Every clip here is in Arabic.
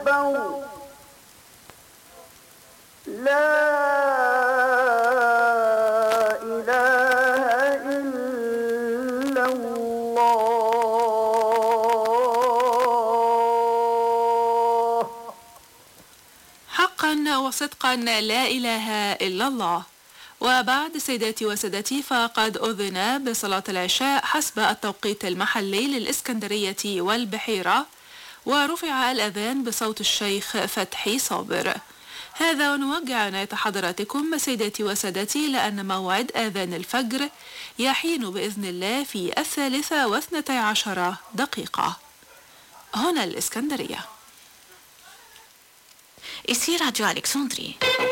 أكبر لا إله إلا الله. حقا وصدقا لا إله إلا الله. وبعد سيداتي وسادتي فقد أذن بصلاة العشاء حسب التوقيت المحلي للإسكندرية والبحيرة، ورفع الأذان بصوت الشيخ فتحي صابر. هذا ونوجه عناية حضراتكم سيداتي وسادتي لأن موعد آذان الفجر يحين بإذن الله في 12:12 هنا الإسكندرية. Ici Radio Alexandrie.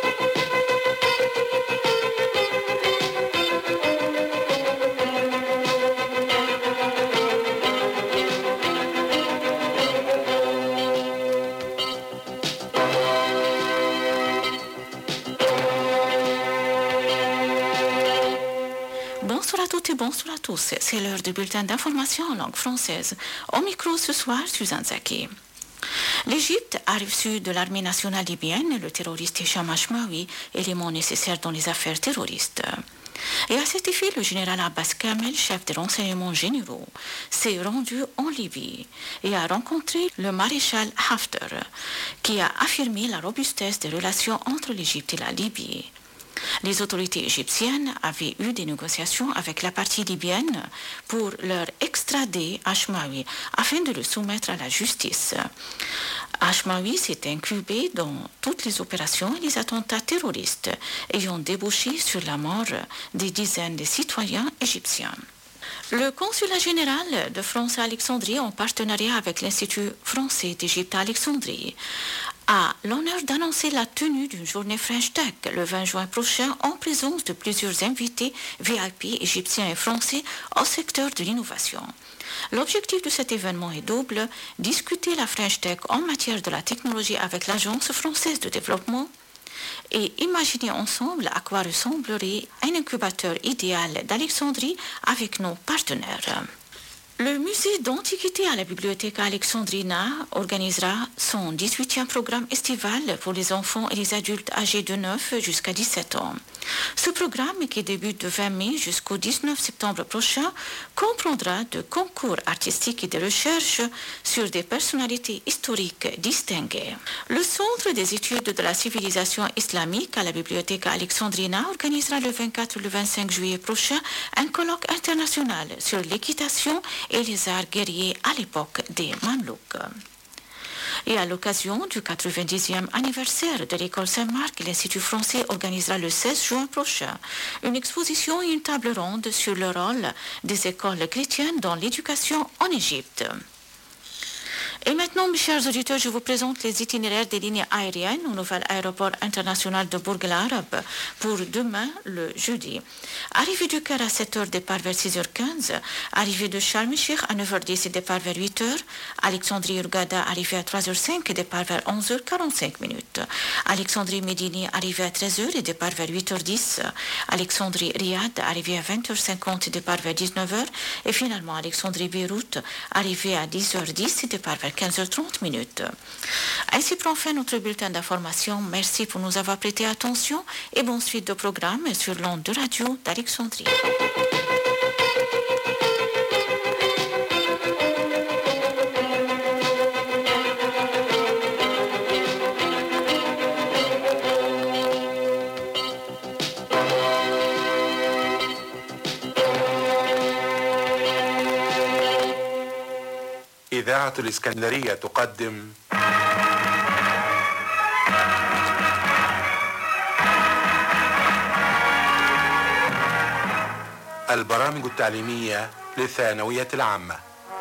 Bonsoir à toutes et bonsoir à tous. C'est l'heure du bulletin d'information en langue française. Au micro ce soir, Suzanne Zaki. L'Égypte a reçu de l'armée nationale libyenne le terroriste Hicham Ashmawi, élément nécessaire dans les affaires terroristes. Et à cet effet, le général Abbas Kamel, chef des renseignements généraux, s'est rendu en Libye et a rencontré le maréchal Haftar, qui a affirmé la robustesse des relations entre l'Égypte et la Libye. Les autorités égyptiennes avaient eu des négociations avec la partie libyenne pour leur extrader Ashmawi afin de le soumettre à la justice. Ashmawi s'est incubé dans toutes les opérations et les attentats terroristes ayant débouché sur la mort des dizaines de citoyens égyptiens. Le consulat général de France à Alexandrie, en partenariat avec l'Institut français d'Égypte à Alexandrie, a l'honneur d'annoncer la tenue d'une journée French Tech le 20 juin prochain en présence de plusieurs invités VIP égyptiens et français au secteur de l'innovation. L'objectif de cet événement est double: discuter la French Tech en matière de la technologie avec l'Agence française de développement et imaginer ensemble à quoi ressemblerait un incubateur idéal d'Alexandrie avec nos partenaires. Le musée d'antiquité à la bibliothèque Alexandrina organisera son 18e programme estival pour les enfants et les adultes âgés de 9 jusqu'à 17 ans. Ce programme, qui débute du 20 mai jusqu'au 19 septembre prochain, comprendra de concours artistiques et de recherches sur des personnalités historiques distinguées. Le Centre des études de la civilisation islamique à la bibliothèque Alexandrina organisera le 24 et le 25 juillet prochain un colloque international sur l'équitation et les arts guerriers à l'époque des Mamelouks. Et à l'occasion du 90e anniversaire de l'école Saint-Marc, l'Institut français organisera le 16 juin prochain une exposition et une table ronde sur le rôle des écoles chrétiennes dans l'éducation en Égypte. Et maintenant, mes chers auditeurs, je vous présente les itinéraires des lignes aériennes au nouvel aéroport international de Bourg el Arab pour demain, le jeudi. Arrivée du Caire à 7h, départ vers 6h15. Arrivée de Sharm el-Sheikh à 9h10 et départ vers 8h. Alexandrie Hurghada, arrivée à 3h05 et départ vers 11h45. Alexandrie Médini, arrivée à 13h et départ vers 8h10. Alexandrie Riyad, arrivée à 20h50 et départ vers 19h. Et finalement, Alexandrie Beyrouth, arrivée à 10h10 et départ vers 15h30. Ainsi prend fin notre bulletin d'information. Merci pour nous avoir prêté attention et bonne suite de programme sur l'onde de radio d'Alexandrie. إذاعة الإسكندرية تقدم البرامج التعليمية للثانوية العامة.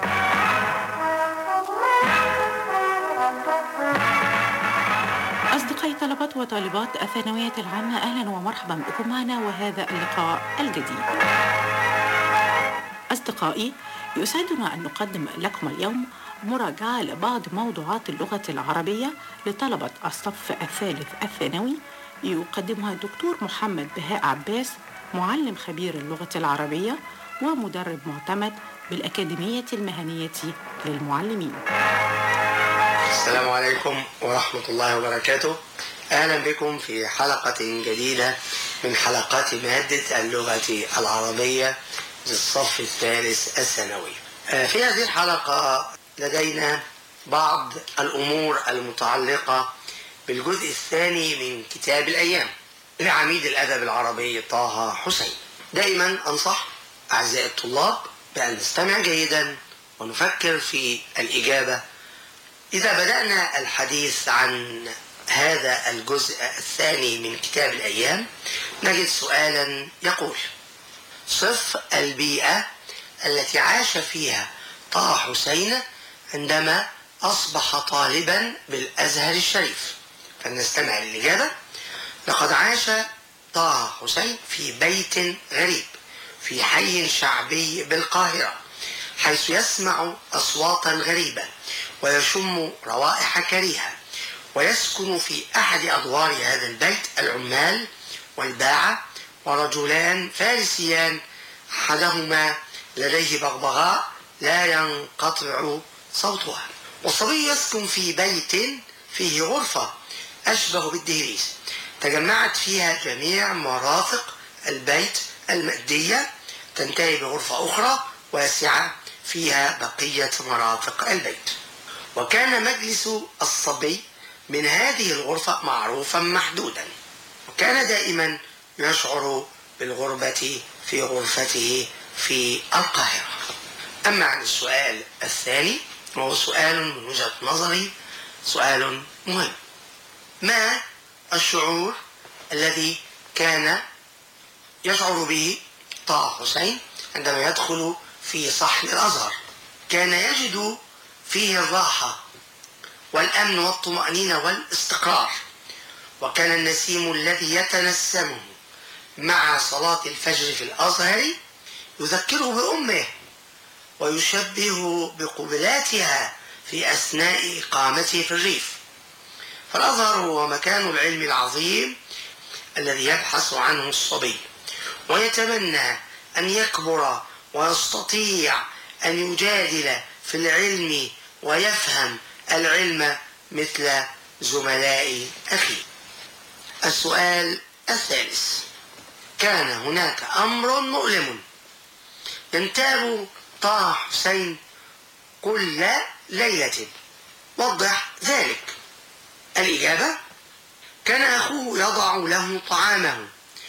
أصدقائي طلبة وطالبات الثانوية العامة، أهلا ومرحبا بكم معنا وهذا اللقاء الجديد. أصدقائي، يسعدنا أن نقدم لكم اليوم مراجعة لبعض موضوعات اللغة العربية لطلبة الصف الثالث الثانوي، يقدمها الدكتور محمد بهاء عباس، معلم خبير اللغة العربية ومدرب معتمد بالأكاديمية المهنية للمعلمين. السلام عليكم ورحمة الله وبركاته. أهلا بكم في حلقة جديدة من حلقات مادة اللغة العربية للصف الثالث الثانوي. في هذه الحلقة لدينا بعض الأمور المتعلقة بالجزء الثاني من كتاب الأيام لعميد الأدب العربي طه حسين. دائما أنصح أعزائي الطلاب بأن نستمع جيدا ونفكر في الإجابة. إذا بدأنا الحديث عن هذا الجزء الثاني من كتاب الأيام نجد سؤالا يقول: صف البيئة التي عاش فيها طه حسين عندما أصبح طالبا بالأزهر الشريف. فلنستمع للإجابة. لقد عاش طه حسين في بيت غريب في حي شعبي بالقاهرة، حيث يسمع أصواتا غريبة ويشم روائح كريهة، ويسكن في أحد أدوار هذا البيت العمال والباعة ورجلان فارسيان، أحدهما لديه بغبغاء لا ينقطع صوتها. والصبي يسكن في بيت فيه غرفة أشبه بالدهليز تجمعت فيها جميع مرافق البيت المادية، تنتهي بغرفة أخرى واسعة فيها بقية مرافق البيت. وكان مجلس الصبي من هذه الغرفة معروفا محدودا، وكان دائما يشعر بالغربة في غرفته في القاهرة. أما عن السؤال الثاني وهو سؤال من وجهة نظري سؤال مهم: ما الشعور الذي كان يشعر به طه حسين عندما يدخل في صحن الأزهر؟ كان يجد فيه الراحة والأمن والطمأنينة والاستقرار، وكان النسيم الذي يتنسمه مع صلاة الفجر في الأزهر يذكره بأمه ويشبه بقبلاتها في أثناء إقامته في الريف. فالأزهر هو مكان العلم العظيم الذي يبحث عنه الصبي ويتمنى أن يكبر ويستطيع أن يجادل في العلم ويفهم العلم مثل زملاء أخيه. السؤال الثالث: كان هناك أمر مؤلم ينتاب طه حسين كل ليلة، وضح ذلك. الإجابة: كان أخوه يضع له طعامه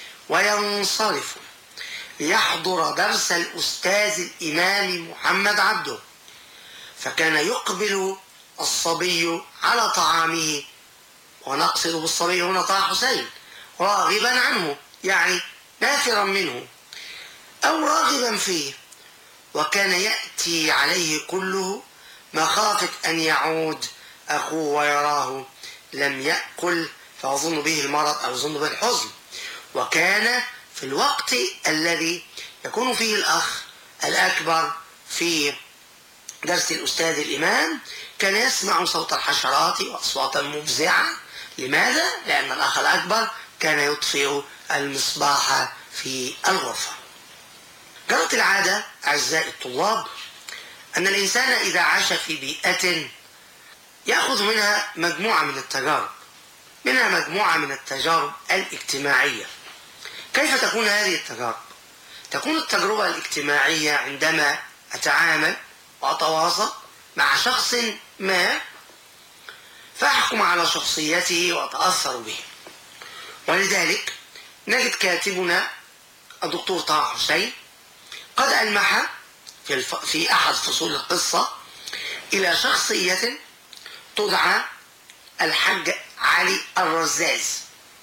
وينصرف ليحضر درس الأستاذ الإمام محمد عبده، فكان يقبل الصبي على طعامه، ونقصد بالصبي هنا طه حسين، راغبا عنه يعني نافرا منه أو راغبا فيه، وكان يأتي عليه كله مخافة أن يعود أخوه ويراه لم يأكل فيظن به المرض أو يظن به الحزن. وكان في الوقت الذي يكون فيه الأخ الأكبر في درس الأستاذ الإمام كان يسمع صوت الحشرات وأصواتا مفزعة. لماذا؟ لأن الأخ الأكبر كان يطفئ المصباح في الغرفة. جرت العادة أعزائي الطلاب أن الإنسان إذا عاش في بيئة يأخذ منها مجموعة من التجارب، منها مجموعة من التجارب الاجتماعية. كيف تكون هذه التجارب؟ تكون التجربة الاجتماعية عندما أتعامل وأتواصل مع شخص ما فأحكم على شخصيته وأتأثر به. ولذلك نجد كاتبنا الدكتور طه حسين قد ألمح في أحد فصول القصة إلى شخصية تدعى الحاج علي الرزاز،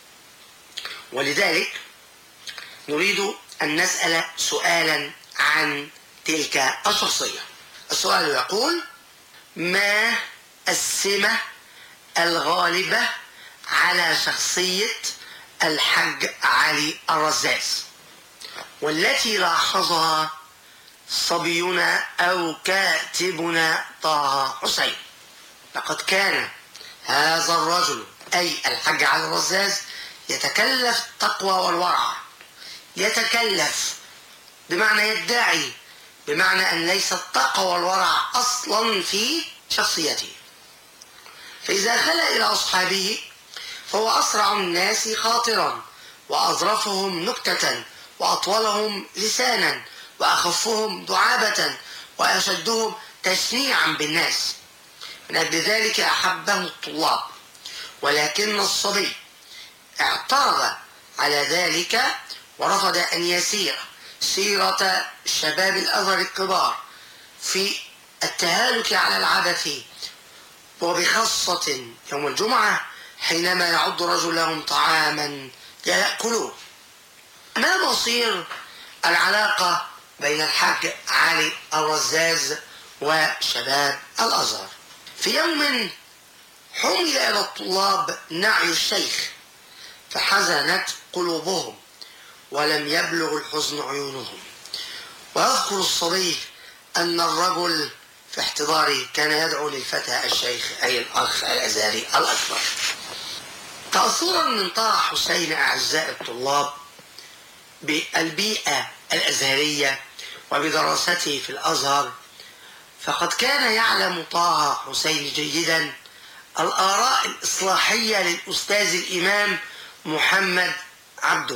ولذلك نريد أن نسأل سؤالا عن تلك الشخصية. السؤال يقول: ما السمة الغالبة على شخصية الحاج علي الرزاز والتي لاحظها صبينا أو كاتبنا طه حسين؟ لقد كان هذا الرجل أي الحاج علي الرزاز يتكلف التقوى والورع، يتكلف بمعنى يدعي، بمعنى أن ليس التقوى والورع أصلا في شخصيته. فإذا خلى إلى أصحابه فهو أسرع الناس خاطرا وأظرفهم نكتة وأطولهم لسانا وأخفهم دعابة وأشدهم تشنيعا بالناس. من أجل ذلك أحبه الطلاب، ولكن الصبي اعترض على ذلك ورفض أن يسير سيرة شباب الأزهر الكبار في التهالك على العبث، وبخاصة يوم الجمعة حينما يعد رجل لهم طعاما يأكلوه. ما مصير العلاقة بين الحاج علي الرزاز وشباب الأزهر؟ في يوم حمل إلى الطلاب نعي الشيخ فحزنت قلوبهم ولم يبلغ الحزن عيونهم. ويذكر الصبي أن الرجل في احتضاره كان يدعو للفتى الشيخ أي الأخ الأزهري الأكبر. تأثرا من طه حسين أعزائي الطلاب بالبيئة الأزهرية وبدراسته في الأزهر، فقد كان يعلم طه حسين جيدا الآراء الإصلاحية للأستاذ الإمام محمد عبده.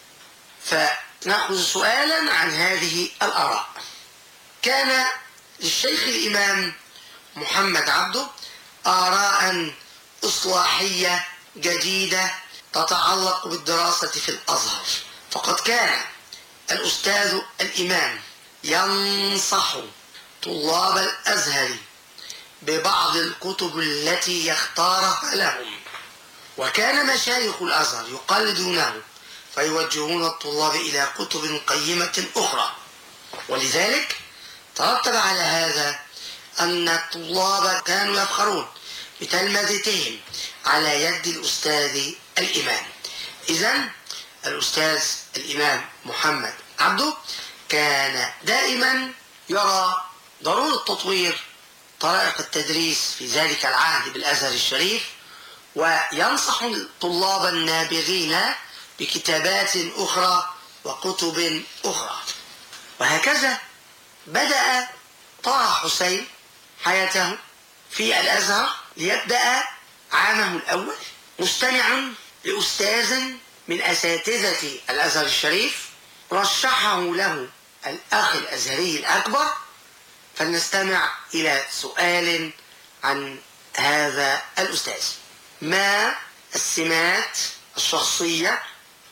فنأخذ سؤالا عن هذه الآراء. كان للشيخ الإمام محمد عبده آراء إصلاحية جديدة تتعلق بالدراسة في الأزهر، فقد كان الأستاذ الإمام ينصح طلاب الأزهر ببعض الكتب التي يختارها لهم، وكان مشايخ الأزهر يقلدونه فيوجهون الطلاب إلى كتب قيمة أخرى. ولذلك ترتب على هذا أن الطلاب كانوا يفخرون بتلمذتهم على يد الأستاذ الإمام. إذن الأستاذ الإمام محمد عبده كان دائما يرى ضرورة تطوير طرائق التدريس في ذلك العهد بالأزهر الشريف، وينصح الطلاب النابغين بكتابات أخرى وكتب أخرى. وهكذا بدأ طه حسين حياته في الأزهر ليبدأ عامه الأول مستمعا لأستاذ من أساتذة الأزهر الشريف رشحه له الأخ الأزهري الأكبر. فلنستمع إلى سؤال عن هذا الأستاذ: ما السمات الشخصية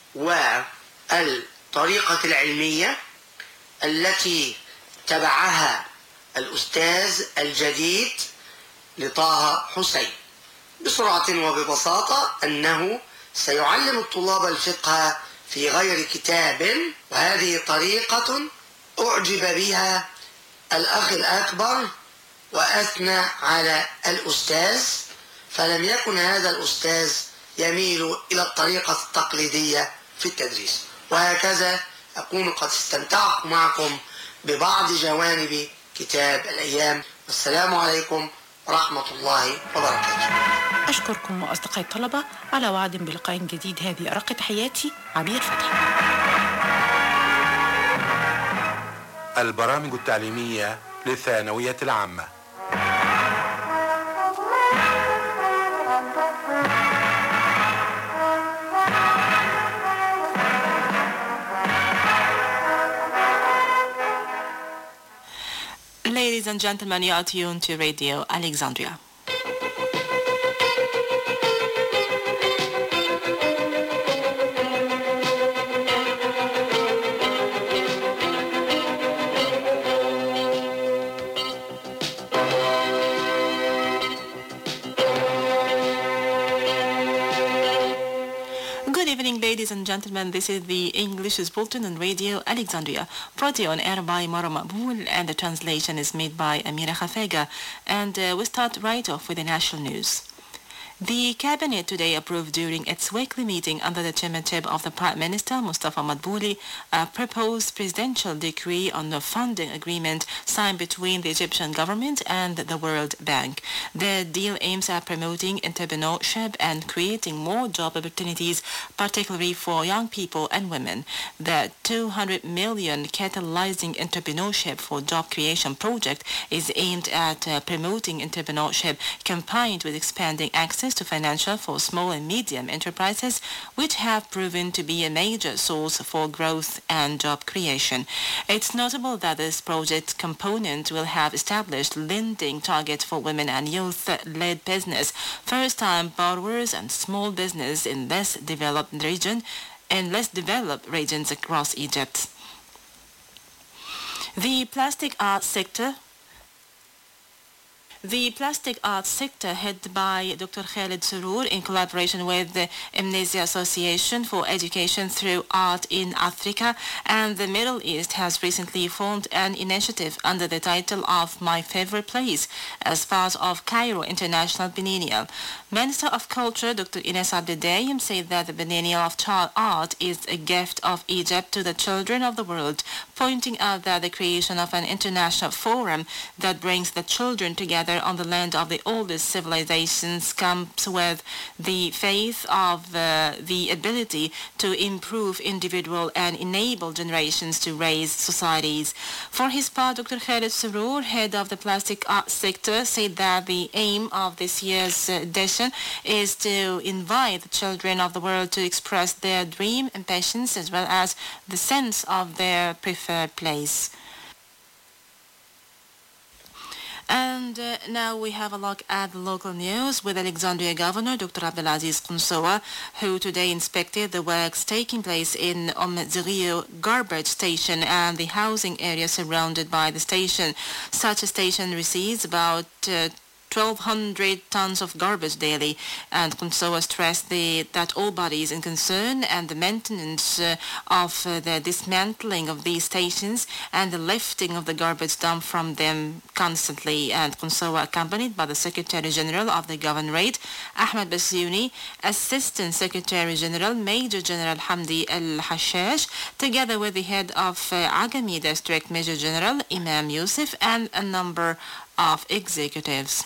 والطريقة العلمية التي تبعها الأستاذ الجديد لطه حسين؟ بسرعة وببساطة أنه سيعلم الطلاب الفقه في غير كتاب، وهذه طريقة أعجب بها الأخ الأكبر وأثنى على الأستاذ، فلم يكن هذا الأستاذ يميل إلى الطريقة التقليدية في التدريس. وهكذا أكون قد استمتعت معكم ببعض جوانب كتاب الأيام. والسلام عليكم ورحمة الله وبركاته. أشكركم أصدقائي الطلبة، على وعد بلقاء جديد. هذه أرق تحياتي، عبير فتحي. البرامج التعليمية للثانوية العامة. Ladies and gentlemen, you are tuned to Radio Alexandria. Ladies and gentlemen, this is the English Bulletin on Radio Alexandria, brought to you on air by Mara Mabul, and the translation is made by Amira Khafega. And we start right off with the national news. The cabinet today approved during its weekly meeting under the chairmanship of the Prime Minister Mustafa Madbouli a proposed presidential decree on the funding agreement signed between the Egyptian government and the World Bank. The deal aims at promoting entrepreneurship and creating more job opportunities, particularly for young people and women. The 200 million Catalyzing Entrepreneurship for Job Creation project is aimed at promoting entrepreneurship combined with expanding access to financial for small and medium enterprises, which have proven to be a major source for growth and job creation. It's notable that this project component will have established lending targets for women and youth-led business, first-time borrowers and small business in less developed regions across Egypt. The plastic art sector headed by Dr. Khaled Surur in collaboration with the Amnesia Association for Education through Art in Africa and the Middle East has recently formed an initiative under the title of My Favorite Place as part of Cairo International Biennial. Minister of Culture Dr. Ines Abdedaim said that the Biennial of Child Art is a gift of Egypt to the children of the world, pointing out that the creation of an international forum that brings the children together on the land of the oldest civilizations comes with the faith of the ability to improve individual and enable generations to raise societies. For his part, Dr. Khaled Surur, head of the plastic art sector, said that the aim of this year's edition is to invite the children of the world to express their dream and passions as well as the sense of their preferred place. And now we have a look at the local news with Alexandria Governor Dr. Abdelaziz Qunsowa, who today inspected the works taking place in Zrio garbage station and the housing area surrounded by the station. Such a station receives about 1,200 tons of garbage daily, and Qunsowa stressed that all bodies in concern and the maintenance of the dismantling of these stations and the lifting of the garbage dumped from them constantly. And Qunsowa, accompanied by the Secretary General of the Governorate, Ahmed Basyouni, Assistant Secretary General Major General Hamdi Al-Hashash, together with the head of Agami District Major General Imam Yusuf and a number of executives.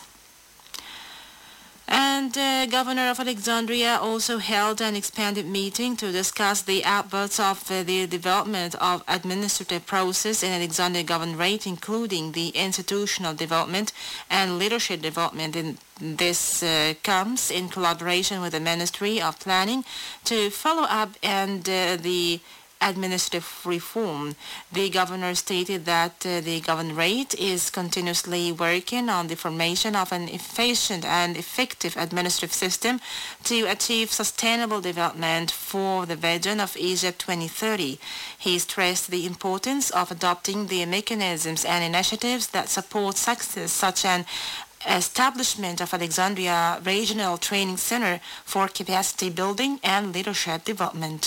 And Governor of Alexandria also held an expanded meeting to discuss the outputs of the development of administrative process in Alexandria Governorate, including the institutional development and leadership development. This comes in collaboration with the Ministry of Planning to follow up and the administrative reform. The governor stated that the governorate is continuously working on the formation of an efficient and effective administrative system to achieve sustainable development for the vision of Egypt 2030. He stressed the importance of adopting the mechanisms and initiatives that support success, such as establishment of Alexandria Regional Training Center for capacity building and leadership development.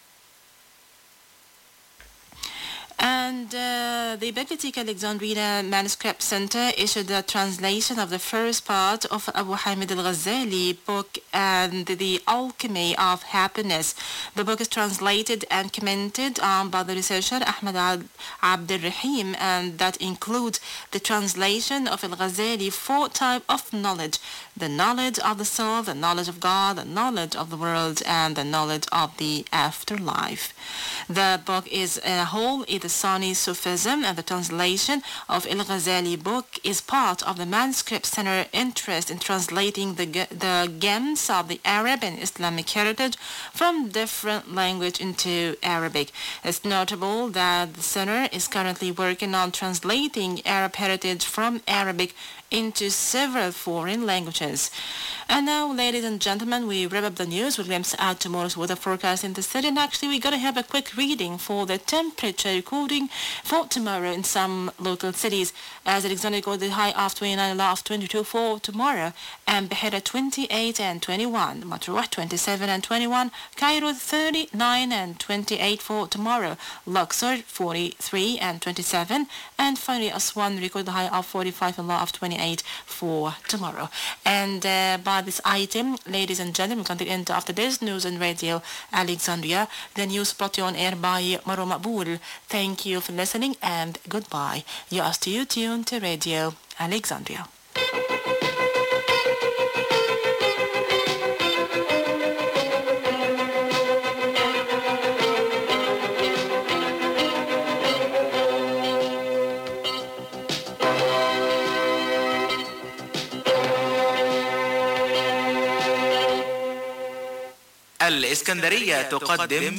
And the Bibliotheca Alexandrina Manuscript Center issued a translation of the first part of Abu Hamid al-Ghazali book and the Alchemy of Happiness. The book is translated and commented on by the researcher Ahmed Abdelrahim, and that includes the translation of al-Ghazali 4 types of knowledge: the knowledge of the soul, the knowledge of God, the knowledge of the world, and the knowledge of the afterlife. The book is a whole, the Sunni Sufism, and the translation of Al-Ghazali book is part of the Manuscript Center interest in translating the gems of the Arab and Islamic heritage from different language into Arabic. It's notable that the center is currently working on translating Arab heritage from Arabic into several foreign languages. And now, ladies and gentlemen, we wrap up the news. We'll glimpse at tomorrow's weather forecast in the city. And actually, we're going to have a quick reading for the temperature recording for tomorrow in some local cities. As Alexandria got the high of 29, low of 22 for tomorrow, and Beira 28 and 21, Matruh 27 and 21, Cairo 39 and 28 for tomorrow, Luxor 43 and 27, and finally Aswan recorded the high of 45 and low of 28. 2008 for tomorrow. And by this item, ladies and gentlemen, we come to the end of today's news on Radio Alexandria. The news brought to you on air by Marwa Maqbool. Thank you for listening and goodbye. You are still tuned to Radio Alexandria. الإسكندرية تقدم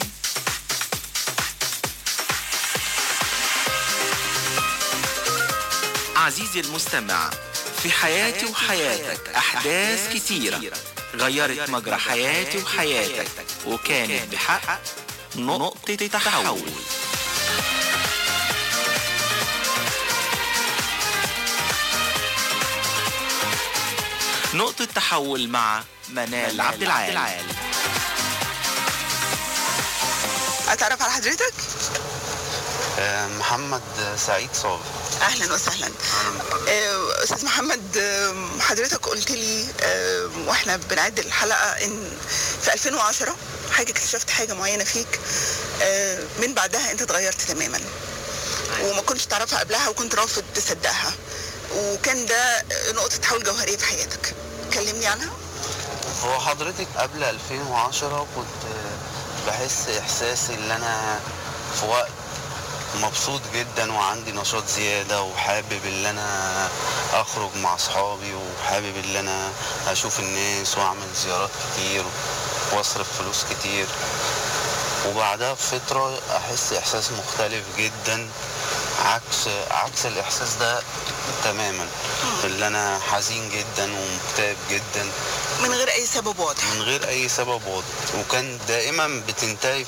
عزيزي المستمع، في حياتي وحياتك أحداث كتيرة غيرت مجرى حياتي وحياتك وكانت بحق نقطة تحول. نقطة تحول مع منال عبد العال. أتعرف على حضرتك؟ محمد سعيد صابر. أهلا وسهلا. أستاذ محمد، حضرتك قلت لي وإحنا بنعد الحلقة إن في 2010 اكتشفت حاجة معينة فيك، من بعدها أنت اتغيرت تماما وما كنتش تعرفها قبلها وكنت رافض تصدقها، وكان ده نقطة تحول جوهرية في حياتك. كلمني عنها. هو حضرتك قبل 2010 كنت بحس إحساسي اللي أنا في وقت مبسوط جدا وعندي نشاط زيادة وحابب اللي أنا أخرج مع أصحابي وحابب اللي أنا أشوف الناس وأعمل زيارات كتير وأصرف فلوس كتير، وبعدها بفترة أحس إحساس مختلف جدا عكس الإحساس ده تماما، اللي أنا حزين جدا ومكتئب جدا من غير أي سبب واضح. من غير أي سبب واضح، وكان دائما بتنتهي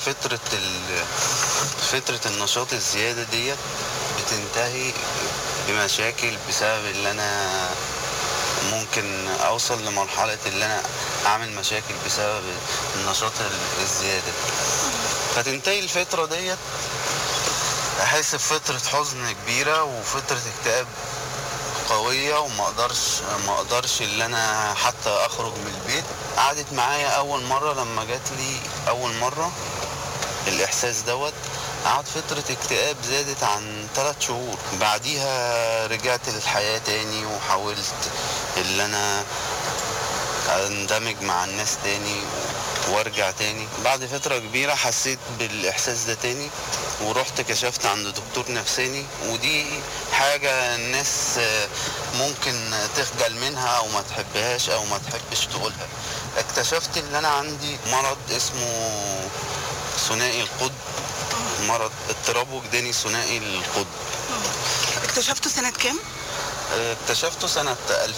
فترة النشاط الزيادة ديت بتنتهي بمشاكل بسبب اللي أنا ممكن أوصل لمرحلة اللي أنا أعمل مشاكل بسبب النشاط الزيادة، فتنتهي الفترة ديت أحس بفترة حزن كبيرة وفترة اكتئاب قوية، وما اقدرش اللي انا حتى اخرج من البيت. قعدت معايا اول مرة لما جات لي اول مرة الاحساس دوت، قعد فترة اكتئاب زادت عن 3 شهور. بعديها رجعت للحياة تاني وحاولت اللي انا اندمج مع الناس تاني وارجع تاني. بعد فترة كبيرة حسيت بالاحساس ده تاني ورحت كشفت عند دكتور نفساني، ودي حاجة الناس ممكن تخجل منها او ما تحبهاش او ما تحبش تقولها. اكتشفت ان انا عندي مرض اسمه ثنائي القطب، مرض اضطراب وجداني ثنائي القطب. اكتشفته سنة كام؟ اكتشفته سنة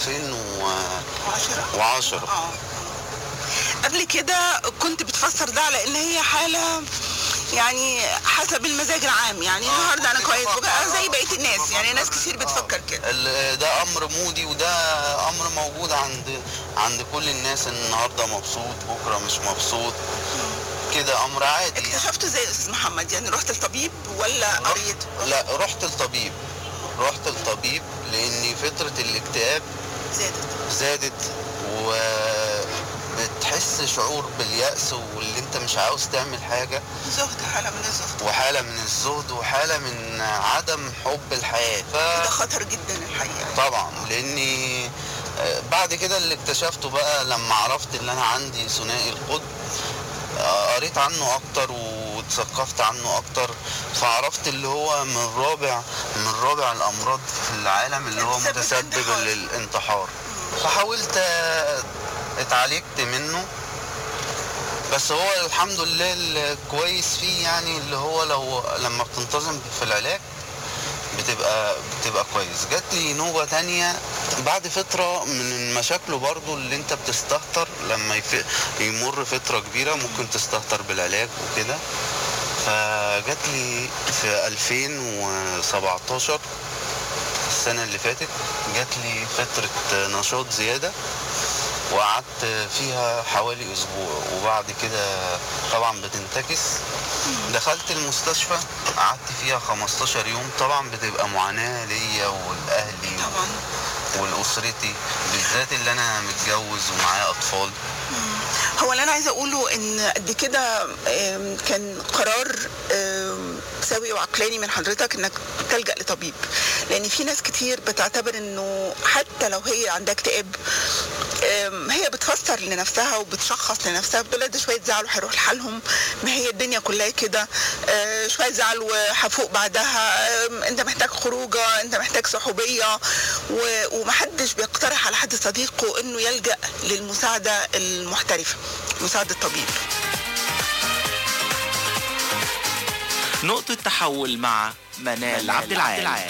2010. قبل كده كنت بتفسر ده على ان هي حالة يعني حسب المزاج العام، يعني النهارده انا كويس بقى زي بقيه الناس، يعني ناس كتير بتفكر كده. ده امر مودي وده امر موجود عند كل الناس، النهارده مبسوط بكره مش مبسوط، كده امر عادي. اكتشفته زي استاذ محمد، يعني رحت للطبيب ولا قريت؟ لا، رحت للطبيب لان فتره الاكتئاب زادت بتحس شعور باليأس واللي انت مش عاوز تعمل حاجة، حالة من الزهد وحالة من عدم حب الحياة. ده خطر جدا الحقيقة طبعا، لاني بعد كده اللي اكتشفته بقى لما عرفت اللي انا عندي ثنائي القطب، قريت عنه اكتر واتثقفت عنه اكتر، فعرفت اللي هو من رابع الامراض في العالم اللي هو متسبب للانتحار. فحاولت اتعالجت منه، بس هو الحمد لله الكويس فيه يعني اللي هو لما بتنتظم في العلاج بتبقى كويس. جات لي نوبة تانية بعد فترة من مشاكله برضو اللي انت بتستهتر لما يمر فترة كبيرة ممكن تستهتر بالعلاج وكده. فجات لي في 2017 السنة اللي فاتت جات لي فترة نشاط زيادة وقعدت فيها حوالي اسبوع، وبعد كده طبعا بتنتكس. دخلت المستشفى قعدت فيها 15 يوم، طبعا بتبقى معاناة ليا والاهلي ولأسرتي بالذات اللي أنا متجوز ومعايا أطفال. هو اللي انا عايزه اقوله ان قد كده كان قرار سوي وعقلاني من حضرتك انك تلجأ لطبيب، لان في ناس كتير بتعتبر انه حتى لو هي عندها اكتئاب هي بتفسر لنفسها وبتشخص لنفسها، بتقول ده شويه زعل وهيروح لحالهم، ما هي الدنيا كلها كده، شويه زعل وهفوق بعدها، انت محتاج خروجه، انت محتاج صحوبيه، ومحدش بيقترح على حد صديقه انه يلجأ للمساعده المحترفه، مساعده طبيب. نقطة تحول مع منال عبد العال.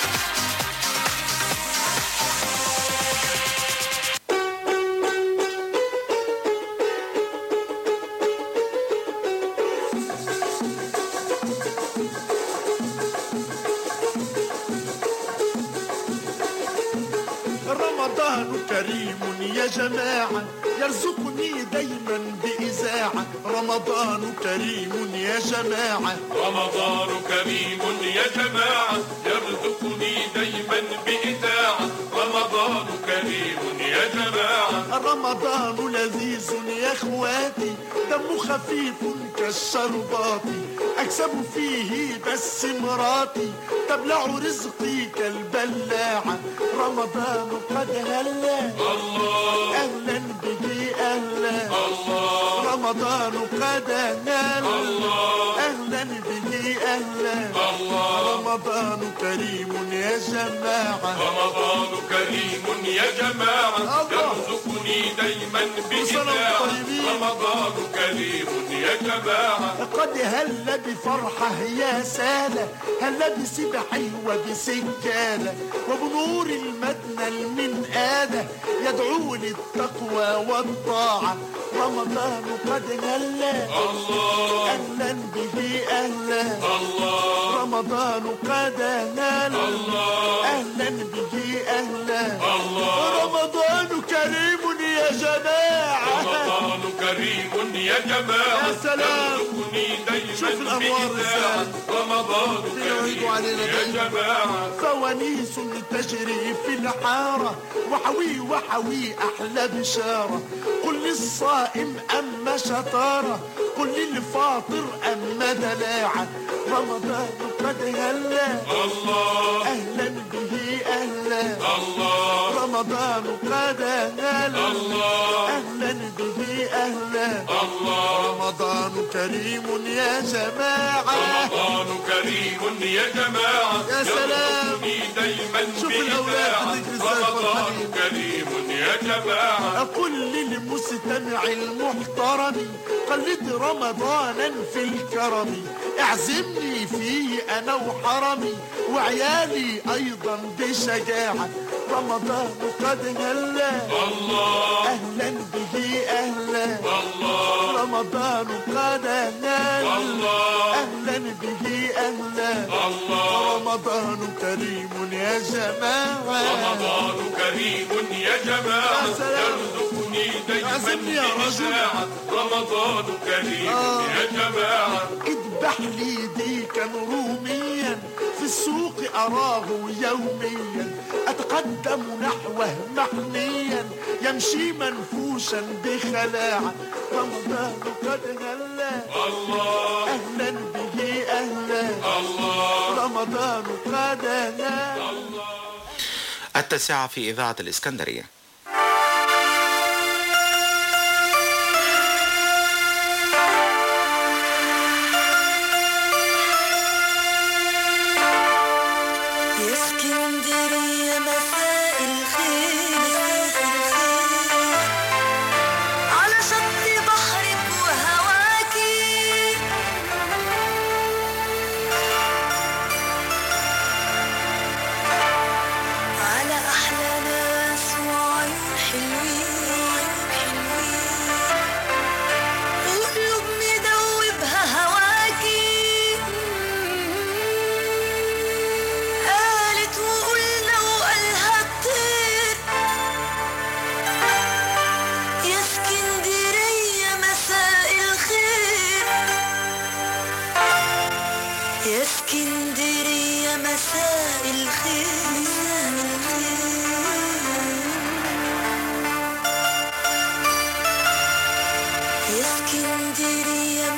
رمضان كريم يا جماعة يرزقني دايما بإذاعة. رمضان كريم يا جماعة، رمضان كريم يا جماعة يرزقني دايما بإذاعة. رمضان كريم يا جماعة، رمضان لذيذ يا اخواتي، دمه خفيف كالشربات، اكسب فيه بس مراتي تبلع رزقي كالبلاعة. رمضان قد هلا الله، اهلا به اهلا الله، رمضان قد نال الله، اهلا به اهلا الله، رمضان كريم يا جماعة، رمضان كريم يا جماعة يرزقني دايما بإذاعة. رمضان كريم يا جماعة، قد هل بفرحة يا سالة، هل بسبحي وبسجالة وبنور المدنى المنآلة يدعو للتقوى والطاعة. رمضان قد هلا الله، أهلا به أهلا الله، رمضان قد نال الله، أهلا به أهلا الله، رمضان كريم يا جماعة، رمضان كريم يا جماعة يا سلام، يرزقني دايما شوف الأنوار بإذاعة. رمضان كريم يا جماعة، فوانيس تجري في الحارة وحوي أحلى بشارة. قل للصائم أما شطارة، قل للفاطر أما دلاعة. رمضان قد هلا الله، أهلا به أهلا الله، رمضان قد هلا الله، أهلا به أهلا الله، رمضان كريم يا جماعة. رمضان كريم يا جماعة يا سلام، يرزقني دايما شوف الأولاد بإذاعة. بتذكر ازاي رمضان فرحانين. كريم يا جماعة، أقول للمستمع المحترم قلد رمضانا في الكرم، اعزمني فيه أنا وحرمي وعيالي أيضا بشجاعة. رمضان قد هلا الله، أهلا به أهلا الله، رمضان قد نال الله، أهلا به أهلا الله، رمضان كريم يا جماعة. رمضان كريم يا جماعة يا سلام، يرزقني دايما اعزمني يا رجل. بإذاعة. رمضان كريم يا جماعة، اذبح لي ديكا روميا في السوق أراه يوميا، أتقدم نحوه محنيا يمشي منفوشا بخلاعة. رمضان قد هلا الله، أهلا به أهلا الله، رمضان قد نال. 9 في إذاعة الإسكندرية. على أحلى ناس وعلى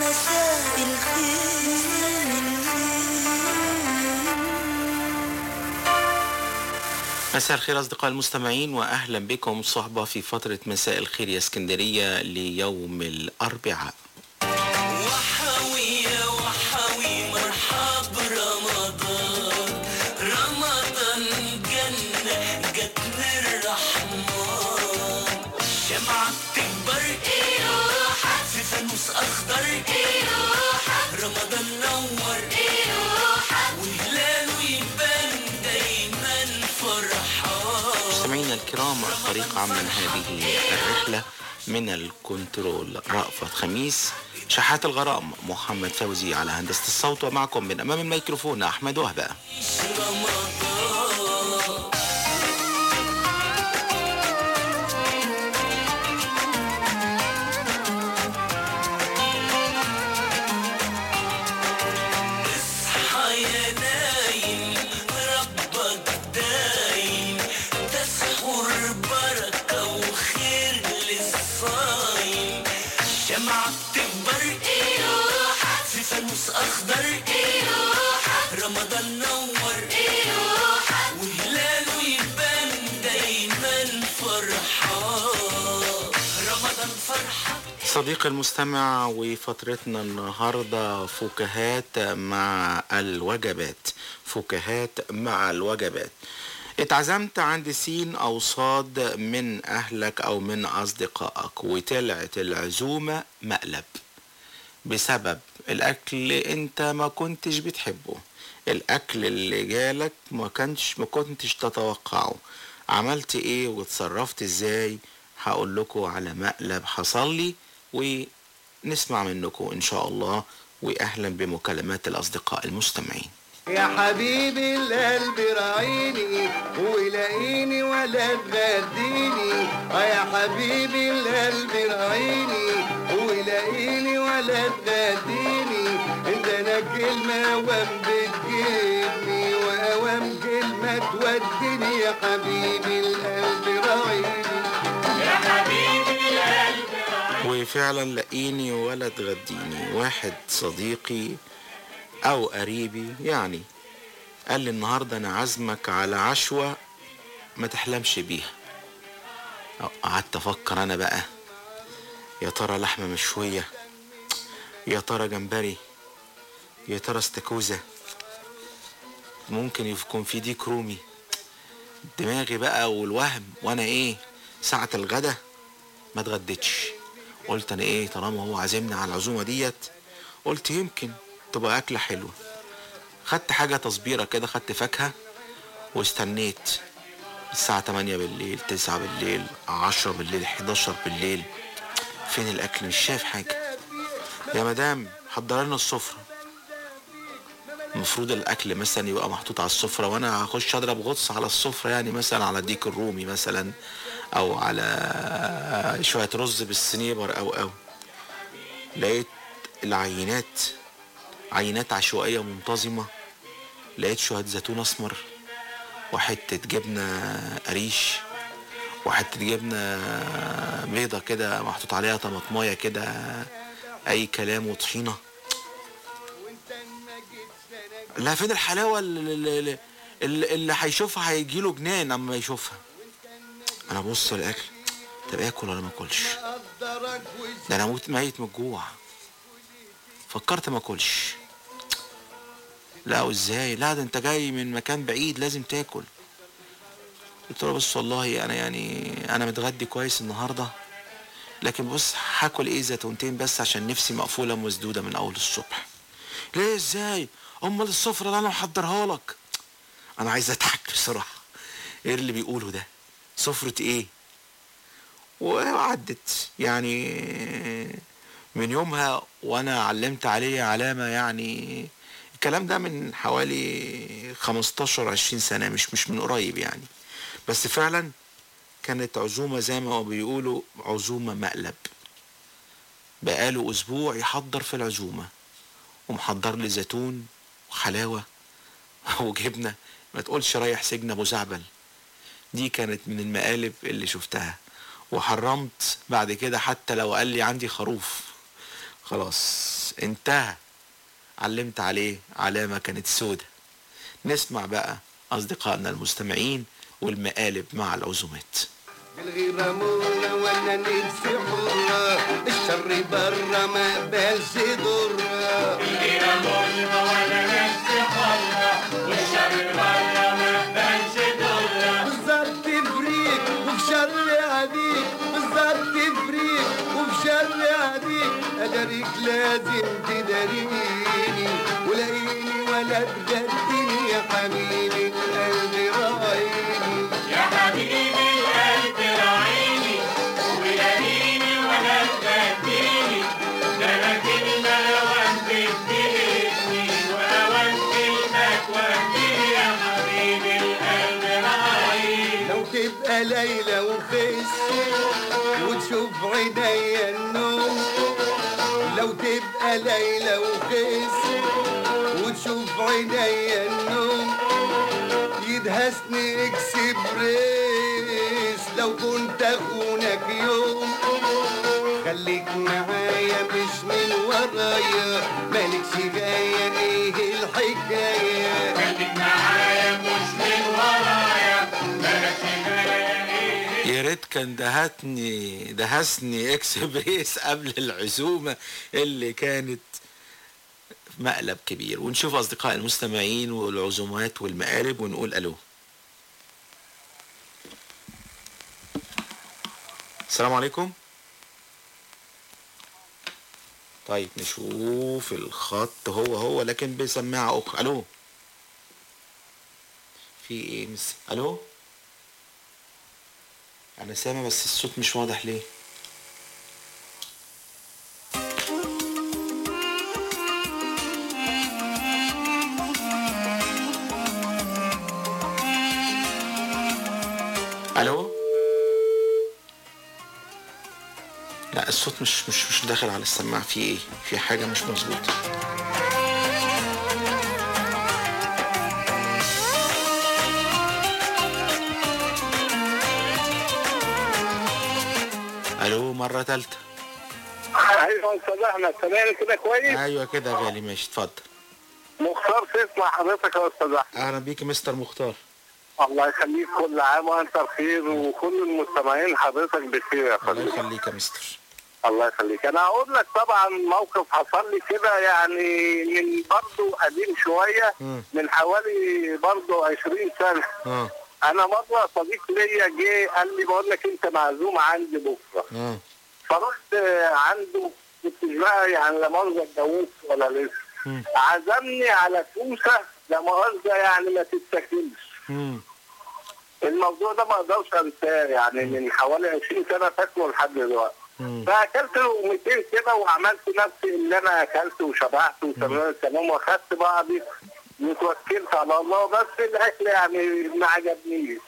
مساء الخير. مساء الخير أصدقاء المستمعين، وأهلا بكم صحبة في فترة مساء الخير يا اسكندرية ليوم الأربعاء. وحوي يا وحوي مرحب رمضان، رمضان جنة جت من الرحمن، شمعة بتكبر في فانوس أخضر، رمضان نور وهلاله يبان دايما فرحان. مستمعينا الكرام، الفريق عمل هذه الرحلة من الكنترول رأفت خميس، شحات الغرام محمد فوزي على هندسة الصوت، ومعكم من أمام الميكروفون أحمد وهبة. أخضر رمضان نور وهلاله يبان دايما فرحان، رمضان فرحة. صديق المستمع، وفترتنا النهاردة فكاهات مع الوجبات، فكاهات مع الوجبات. اتعزمت عند سين أو صاد من أهلك أو من أصدقائك، وطلعت العزومة مقلب بسبب الأكل انت ما كنتش بتحبه، الأكل اللي جالك ما كنتش تتوقعه. عملت ايه وتصرفت ازاي؟ هقول لكم على مقلب حصل لي ونسمع منكم ان شاء الله. واهلا بمكالمات الاصدقاء المستمعين. يا حبيبي القلب راعيني ولاقيني ولا تغديني، يا حبيبي القلب راعيني ولاقيني ولا تغديني، انت انا كلمة اوام بتجيبني واوام كلمة توديني، يا حبيبي القلب راعيني يا حبيبي القلب راعيني. وفعلا لقيني ولا تغديني. واحد صديقي او قريبي يعني قال لي النهاردة انا عازمك على عشوة ما تحلمش بيها. قعدت افكر انا بقى، يا ترى لحمة مشوية، يا ترى جمبري، يا ترى استاكوزا، ممكن يكون في ديك رومي. دماغي بقى والوهم، وانا ايه ساعة الغدا ما اتغديتش. قلت انا ايه طالما هو عازمني على العزومة ديت، قلت يمكن تبقى أكلة حلوة. خدت حاجة تصبيرة كده، خدت فاكهة واستنيت الساعة 8 بالليل، 9 بالليل، 10 بالليل، 11 بالليل. فين الأكل؟ مش شايف حاجة. يا مدام حضر لنا السفرة. المفروض الأكل مثلا يبقى محطوط على السفرة وأنا هخش أضرب غطس على السفرة، يعني مثلا على الديك الرومي مثلا، أو على شوية رز بالسنيبر أو لقيت العينات عينات عشوائية منتظمة. لقيت شوية زيتون أسمر وحتة جبنة قريش وحتة جبنة بيضة كده محطوط عليها طماطماية كده أي كلام وطحينة. لا فين الحلاوة اللي هيشوفها هيجيله جنان أما يشوفها. أنا بص الأكل، طب آكل ولا ما أكلش؟ ده أنا أموت ميت من الجوع. فكرت ما اكلش. لا وازاي؟ لا ده انت جاي من مكان بعيد لازم تاكل. قلت له بص والله انا متغدي كويس النهارده، لكن بص هاكل ايه زيتونتين بس عشان نفسي مقفوله ومسدوده من اول الصبح. ليه ازاي؟ امال السفره اللي انا محضرها لك. انا عايز اضحك بصراحه، ايه اللي بيقوله ده؟ سفره ايه؟ وعدت يعني من يومها وانا علمت عليه علامة. يعني الكلام ده من حوالي 15-20 سنة، مش من قريب يعني. بس فعلا كانت عزومة زي ما بيقولوا عزومة مقلب. بقاله اسبوع يحضر في العزومة ومحضر لي زيتون وحلاوة وجبنة، ما تقولش رايح سجن ابو زعبل. دي كانت من المقالب اللي شفتها، وحرمت بعد كده حتى لو قال لي عندي خروف خلاص انتهى، علمت عليه علامة كانت سودة. نسمع بقى أصدقائنا المستمعين والمقالب مع العزومات. الغيرة مرة وانا نفسي حرة، الشر برا ما بالش ضرة. الغيرة مرة وانا نفسي حرة، والشر برا ما بالش ضرة. بالظبط فريق وفي شر عديك، بالظبط فريق وفي شر عديك. أداريك لازم تداريني، ولاقيني ولا تجدني يا حبيبي القلب راعيني. يا حبيبي القلب راعيني، ولاقيني ولا تبديني. ده انا كلمة اوان بتهدني، واوان كلمة توديني. يا حبيبي القلب راعيني. لو تبقى ليلى وخس وتشوف عينيا النوم، لو تبقى ليلى وخس وتشوف عينيا النوم، يدهسني اكسبريس. لو كنت اخونك يوم خليك معايا مش من ورايا، مالكش جاية ايه الحكاية. خليك معايا مش من ورايا، مالكش جاية ايه. يا ريت كان دهسني اكسبريس قبل العزومة اللي كانت مقلب كبير. ونشوف أصدقاء المستمعين والعزومات والمقالب ونقول ألو. السلام عليكم. طيب نشوف الخط هو لكن بسماعة أخرى. ألو، في إيه ألو، أنا سامع بس الصوت مش واضح ليه؟ ألو، لا الصوت مش داخل على السماعة. في إيه؟ في حاجة مش مظبوطة. ألو مرة تالتة. ايوه استاذ احمد، سامعني كده كويس؟ ايوه كده يا غالي، ماشي اتفضل. مختار تسمع حضرتك يا استاذ احمد. اهلا بيك يا مستر مختار. الله يخليك، كل عام وانت بخير، وكل المستمعين حضرتك بخير يا فندم. الله يخليك يا مستر. الله يخليك. انا هقول لك طبعا موقف حصل لي كده، يعني من برضه قديم شويه، من حوالي برضه 20 سنه. انا مره صديق ليا جه قال لي بقول لك انت معزوم عندي بكره. فرحت عنده، كنت بقى يعني لا مؤاخذه اتجوزت ولا لسه. عزمني على كوسه لا مؤاخذه يعني ما تتاكلش. الموضوع ده ما اقدرش انساه، يعني من حوالي 20 سنه فاكره لحد دلوقتي. فاكلت له 200 كده وعملت نفسي اللي انا اكلت وشبعت وتمام، واخدت بعضي وتوكلت على الله، بس الاكل يعني ما عجبنيش.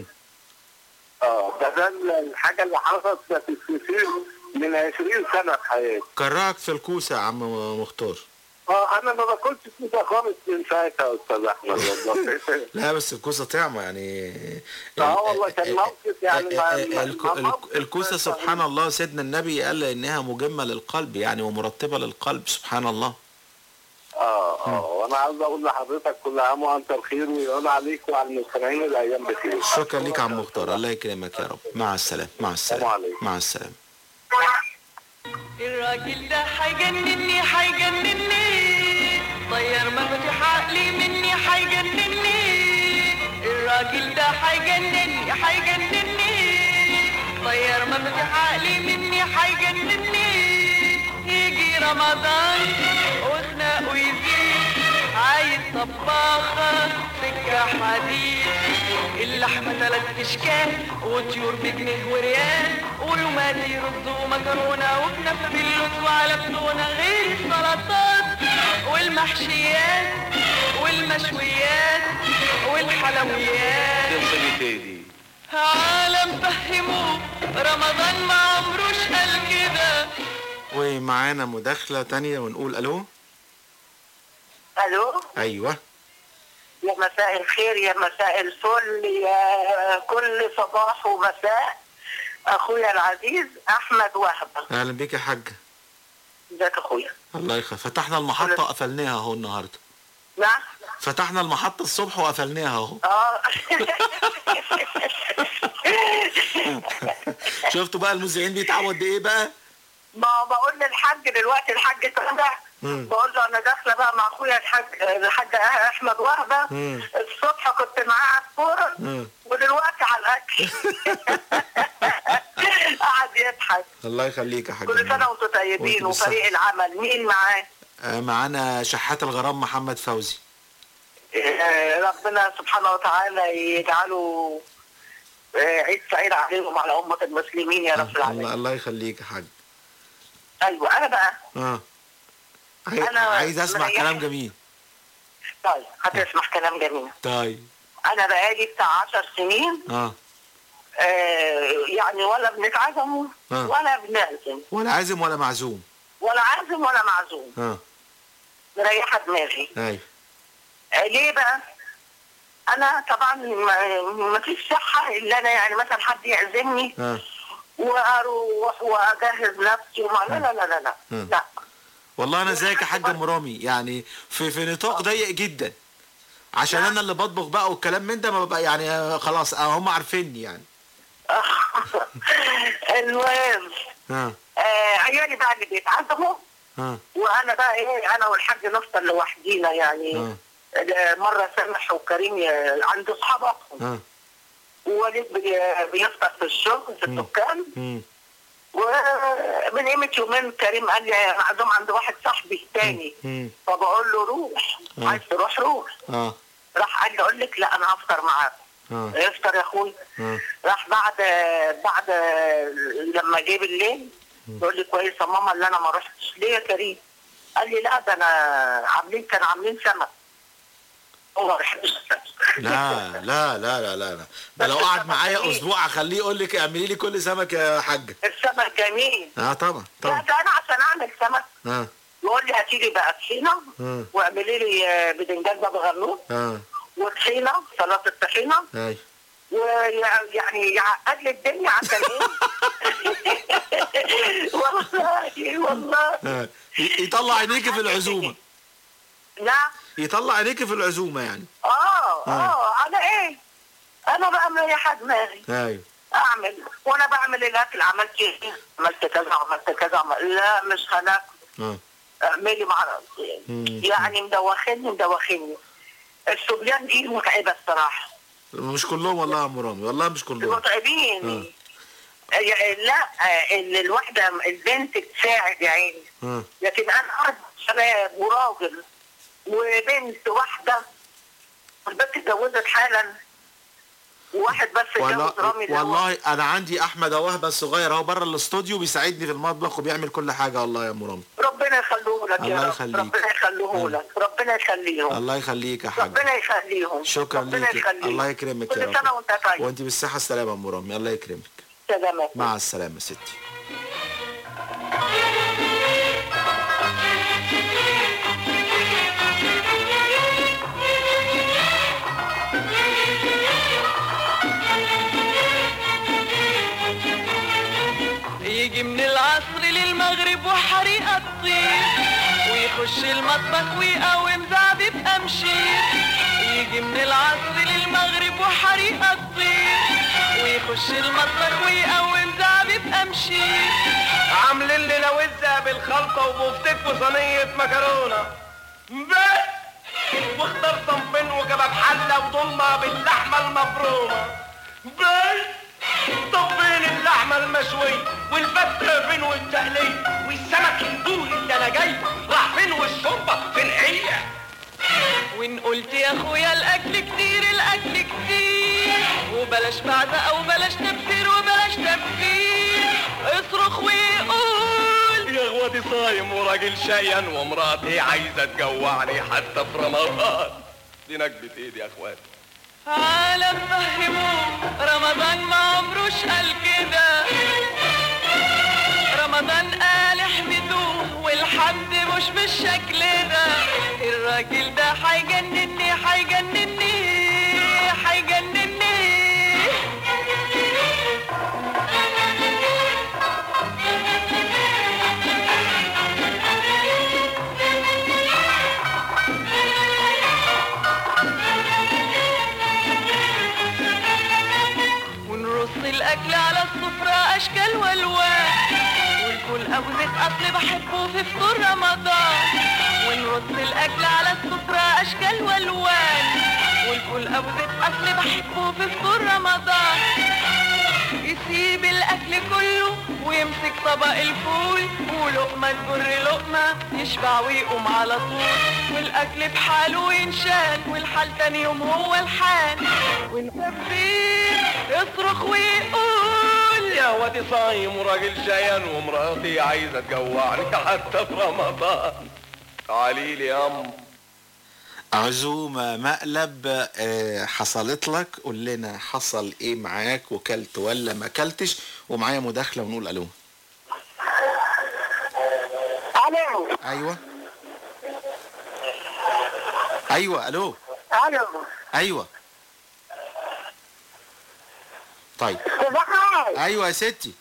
ده الحاجه اللي حصلت ما تتنسيش من 20 سنه في حياتي. كرهك في الكوسه يا عم مختار. انا ما باكلش كوسه خالص من ساعتها يا استاذ احمد والله. لا بس الكوسه طعمه يعني. والله كان موقف يعني الكوسه سبحان الله، سيدنا النبي قال انها مجمه للقلب يعني ومرطبه للقلب، سبحان الله. وانا عاوز اقول لحضرتك كل عام وانت بخير، ويعود عليك وعلى المستمعين الايام بخير. شكرا ليك يا عم مختار، الله يكرمك يا رب. مع السلامه. مع السلامه. مع السلامه. الراجل ده هيجنني طير مفتاح عقلي مني هيجنني. الراجل ده هيجنني طير مفتاح عقلي مني هيجنني. يجي رمضان وخناقه يزيد، عايز طباخة سكة حديد. اللحمة 3 اشكال وطيور بجنيه وريال، ويوماتي رز ومكرونة وكنافة باللوز وعلى بتونة، غير السلطات والمحشيات والمشويات والحلويات. عالم فهموه رمضان ما عمروش قال كده. ومعانا مداخلة تانية ونقول ألو. ألو. أيوة. يا مساء الخير، يا مساء الفل، يا كل صباح ومساء أخويا العزيز أحمد وهبة. أهلا بيك يا حاجة. ازيك اخويا؟ الله يخليك. فتحنا المحطة وقفلناها اهو النهارده. نعم. فتحنا المحطة الصبح وقفلناها اهو. شفتوا بقى المذيعين بيتعبوا قد ايه بقى؟ ما بقول للحاج دلوقتي، الحاج طلع بقول له انا داخله بقى مع اخويا الحاج احمد وهبه. الصبح كنت معاه على الكوره ودلوقتي على الاكل. قعد يضحك. الله يخليك يا حاج. كل سنه وانتم طيبين. وفريق العمل مين معاه؟ معانا شحات الغرام محمد فوزي. ربنا سبحانه وتعالى يجعله عيد سعيد عليهم وعلى أمة المسلمين يا رب العالمين. الله يخليك يا حاج. أيوة أنا بقى أنا عايز أسمع كلام جميل. طيب هتسمع كلام جميل. طيب أنا بقالي بتاع 10 سنين يعني ولا بنتعزم ولا بنعزم. ولا عازم ولا معزوم. ولا عازم ولا معزوم. مريحة دماغي. أيوة. ليه بقى؟ انا طبعا ما فيش صحه الا انا يعني مثلا حد يعزمني واروح واجهز نفسي لا لا لا لا لا لا. والله انا زيك يا حاج ام رامي، يعني في نطاق ضيق جدا، عشان انا اللي بطبخ بقى والكلام من ده، ما بقى يعني خلاص هم عارفيني يعني. المهم عيالي بقى اللي بيتعزموا وانا بقى ايه، انا والحاج نفطر لوحدينا يعني. مرة سامح وكريم عند اصحابهم ووليد بيفطر في الشغل في الدكان. ومن قيمة يومين كريم قال لي معزوم عند واحد صاحبي تاني. فبقول له روح. عايز تروح روح. راح قال لي اقول لك لا انا هفطر معاكم. افطر يا اخوي. راح بعد لما جه بالليل يقول لي كويس يا ماما اللي انا ما رحتش. ليه يا كريم؟ قال لي لا ده انا كانوا عاملين سمك. لا لا لا لا لا ده لو قعد معايا اسبوع اخليه يقول لك اعملي لي كل سمك يا حاجه. السمك جميل. طبعا. لا ده انا عشان اعمل سمك يقول لي هاتي لي بقى طحينه واعملي لي بدنجان بابا غنوج وطحينه سلطه طحينه. ايوه. ويعني يعقد لي الدنيا عشان ايه؟ والله يطلع عينيكي في العزومه. نعم. يطلع عينيكي في العزومه يعني. على ايه؟ انا بقى مريحه دماغي. ايوه. اعمل وانا بعمل الاكل عملت ايه؟ عملت كذا عملت كذا لا مش هناكل. اعملي مع يعني مدوخيني. الصبيان دي متعبه الصراحه. مش كلهم والله يا ام رامي، والله مش كلهم متعبين. لا الواحده البنت تساعد يا عيني. لكن انا قاعد شباب وراجل وبنت واحده، البنت اتجوزت حالا وواحد بس اتجوز رامي. والله انا عندي احمد وهبه الصغير اهو بره الاستوديو بيساعدني في المطبخ وبيعمل كل حاجه والله يا ام رامي. ربنا يخليه لك يا رب. ربنا يخليه لك. ربنا يخليهم. الله يخليك يا حاج. ربنا يخليهم. شكرا ليك. الله يكرمك يا رب. كل سنه وانت طيب. وانت بالصحه السلامه يا ام رامي. الله يكرمك. سلامات. مع السلامه ستي. يجي من العصر للمغرب وحريقة تطير ويخش المطبخ ويقوم زعبيب أمشير. يجي من العصر للمغرب وحريقة تطير ويخش المطبخ ويقوم زعبيب أمشير. عاملين لنا وزة بالخلطة وبفتك وصينية مكرونة بس واختار صنفين وكباب حلة وضمة باللحمة المفرومة بس. طب فين اللحمة المشوية والفتة فين والتقلية والسمك البوري اللي انا جاي راح فين والشوربة فين هي؟ وإن قلت يا أخويا الأكل كتير الأكل كتير وبلاش بعزة وبلاش تبذير وبلاش تبذير. اصرخ ويقول يا اخواتي صايم وراجل شقيان ومراتي عايزة تجوعني حتى في رمضان. دي نكبة ايدي يا اخواتي. عالم فهموه رمضان ما عمروش قال كده. رمضان قال احمدوه والحمد مش بالشكل ده. الراجل ده هيجنني هيجنني هيجنني. ابو زيت اصل بحبه في فطور رمضان، ونرص الاكل على السفرة اشكال والوان، والفول ابو زيت اصل بحبه في فطور رمضان، يسيب الاكل كله ويمسك طبق الفول، ولقمة تجر لقمة يشبع ويقوم على طول، والاكل بحاله ينشال والحال تاني يوم هو الحال، والكبير يصرخ ويقول يا وادي صايم وراجل شيان ومراتي عايزة تجوعني حتى في رمضان. تعالي لي يا أم. عزومة مقلب حصلت لك، قول لنا حصل ايه معاك وكلت ولا ما كلتش، ومعايا مداخلة ونقول الو. الو. ايوه ايوه الو. الو. ايوه طيب. ايوه يا ستي،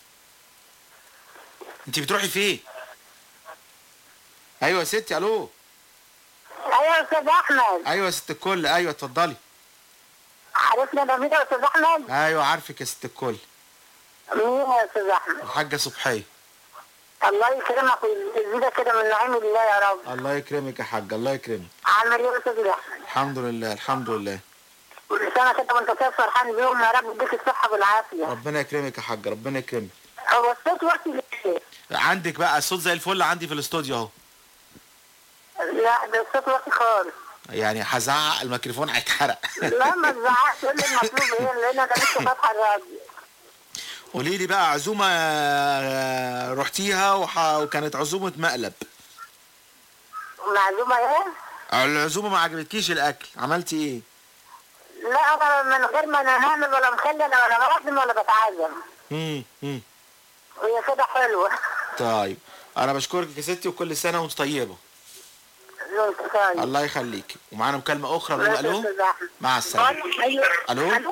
انت بتروحي فين؟ ايوه يا ستي. الو. ايوه يا استاذ احمد. ايوه يا ست الكل. ايوه اتفضلي. عرفنا ده مين يا استاذ احمد؟ ايوه عارفك يا ست الكل. مين يا استاذ احمد؟ الحاجة صبحية. الله يكرمك ويزيدك كده من نعيم الله يا رب. الله يكرمك يا حاج، الله يكرمك. عامل ايه يا استاذ احمد؟ الحمد لله الحمد لله. كل سنه كده وانت كده فرحان بيهم يا رب، يديك الصحه والعافيه. ربنا يكرمك يا حاج، ربنا يكرمك. هو الصوت وقتي ليه؟ عندك بقى الصوت زي الفل عندي في الاستوديو اهو. لا ده الصوت وقتي خالص. يعني هزعق الميكروفون هيتحرق. لا ما تزعقش، قول لي المطلوب ايه لان انا لسه فاتحه الراديو. قولي لي بقى عزومة رحتيها وكانت عزومة مقلب. معزومه ايه؟ العزومة ما عجبتكيش الاكل، عملتي ايه؟ لا انا من غير ما انا هعمل ولا مخلل ولا بقدم ولا بتعزم. وهي كده حلوه. طيب انا بشكرك يا ستي وكل سنة وانت طيبة. الله يخليك. ومعانا مكالمة اخرى نقول الو. مع السلامة. الو.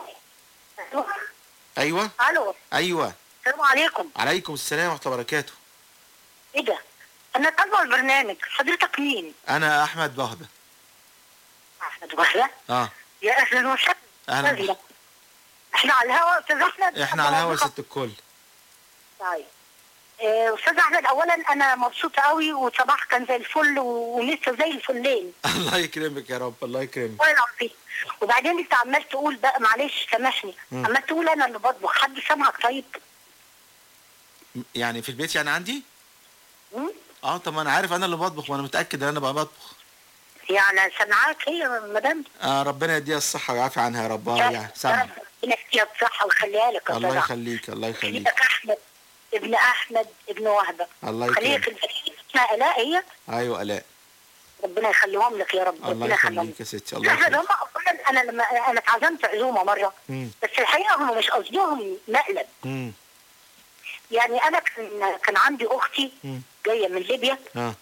ايوه. الو. ايوه. السلام عليكم. عليكم السلام ورحمة الله وبركاته. ايه ده؟ انا تابعه البرنامج، حضرتك مين؟ انا احمد بهبة. احمد بهبة؟ يا اهلا وسهلا. اهلا. احنا على الهواء استاذ احمد؟ احنا على الهواء يا ست الكل. طيب استاذ احمد، اولا انا مبسوطه قوي وصباح كان زي الفل ولسه زي الفلين. الله يكرمك يا رب، الله يكرمك. وبعدين انت عمال تقول بقى، معلش سامحني، عمال تقول انا اللي بطبخ، حد سامعك طيب؟ يعني في البيت يعني عندي؟ طب ما انا عارف انا اللي بطبخ وانا متاكد ان انا بقى بطبخ. يعني سامعاك هي مدام؟ ربنا يديها الصحه ويعافي عنها يا رب. يعني سامع. ربنا يديها الصحه ويخليها لك. الله يخليك الله يخليك. احمد ابن احمد ابن وهبه. الله يكرمك. خليك اسمها الاء هي؟ ايوه الاء. ربنا يخليهم لك يا رب. الله يخليك يا ستي. الله يخليك. هم اولا انا لما انا اتعزمت عزومه مره بس الحقيقه هم مش قصدهم مقلب. يعني انا كان عندي اختي جايه من ليبيا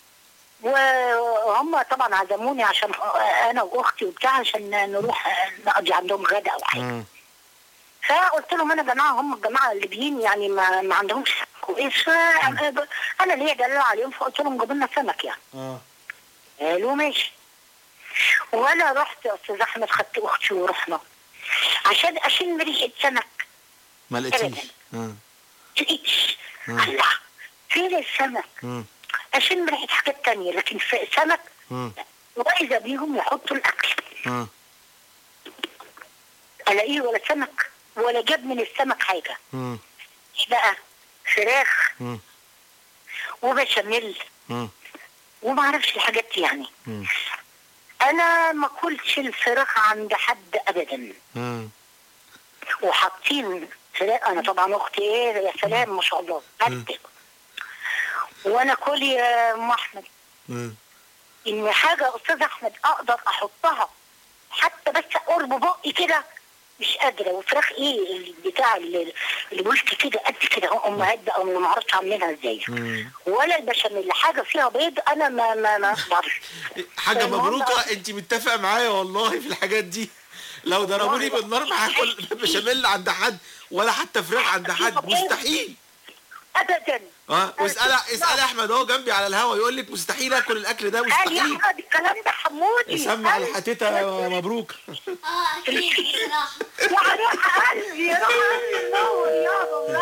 وهم طبعا عزموني عشان انا واختي وبتاع عشان نروح نقضي عندهم غدا او حاجه. فقلت لهم انا جماعه هم الجماعه الليبيين يعني ما عندهمش كويس، انا ليا دلال عليهم، فقلت لهم جيبوا لنا سمك يعني. قالوا ماشي. وانا رحت يا استاذ احمد، خدت اختي ورحنا عشان اشم ريحه سمك. ما لقيتيش؟ لقيتش. الله فين السمك؟ اشم ريحه حاجات تانية لكن في سمك واذا بيهم يحطوا الاكل. الاقيه ولا سمك ولا جاب من السمك حاجه. ايه بقى؟ فراخ وبشاميل وما اعرفش الحاجات دي يعني. انا ما كلتش الفراخ عند حد ابدا. وحاطين فراخ، انا طبعا اختي ايه يا سلام ما شاء الله قد. وانا كل يا ام احمد ان حاجه استاذ احمد اقدر احطها حتى بس قرب بقي كده مش قادره. وفراخ ايه البتاع اللي بولت كده قد كده، امهات بقى ما اعرفش عاملينها ازاي. ولا البشاميل حاجه فيها بيض انا ما اقدرش. حاجه مبروكه، انت متفقه معايا والله في الحاجات دي. لو ضربوني بالنار ما هاكل بشاميل عند حد ولا حتى فراخ عند حد، مستحيل ابدا. اسال احمد اهو جنبي على الهوا يقول لك مستحيل اكل الاكل ده، مستحيل. يا احمد الكلام ده حمودي. سمع الحتيته مبروك. اكيد بصراحه. يا روح قلبي يا روح قلبي، منور يا الله.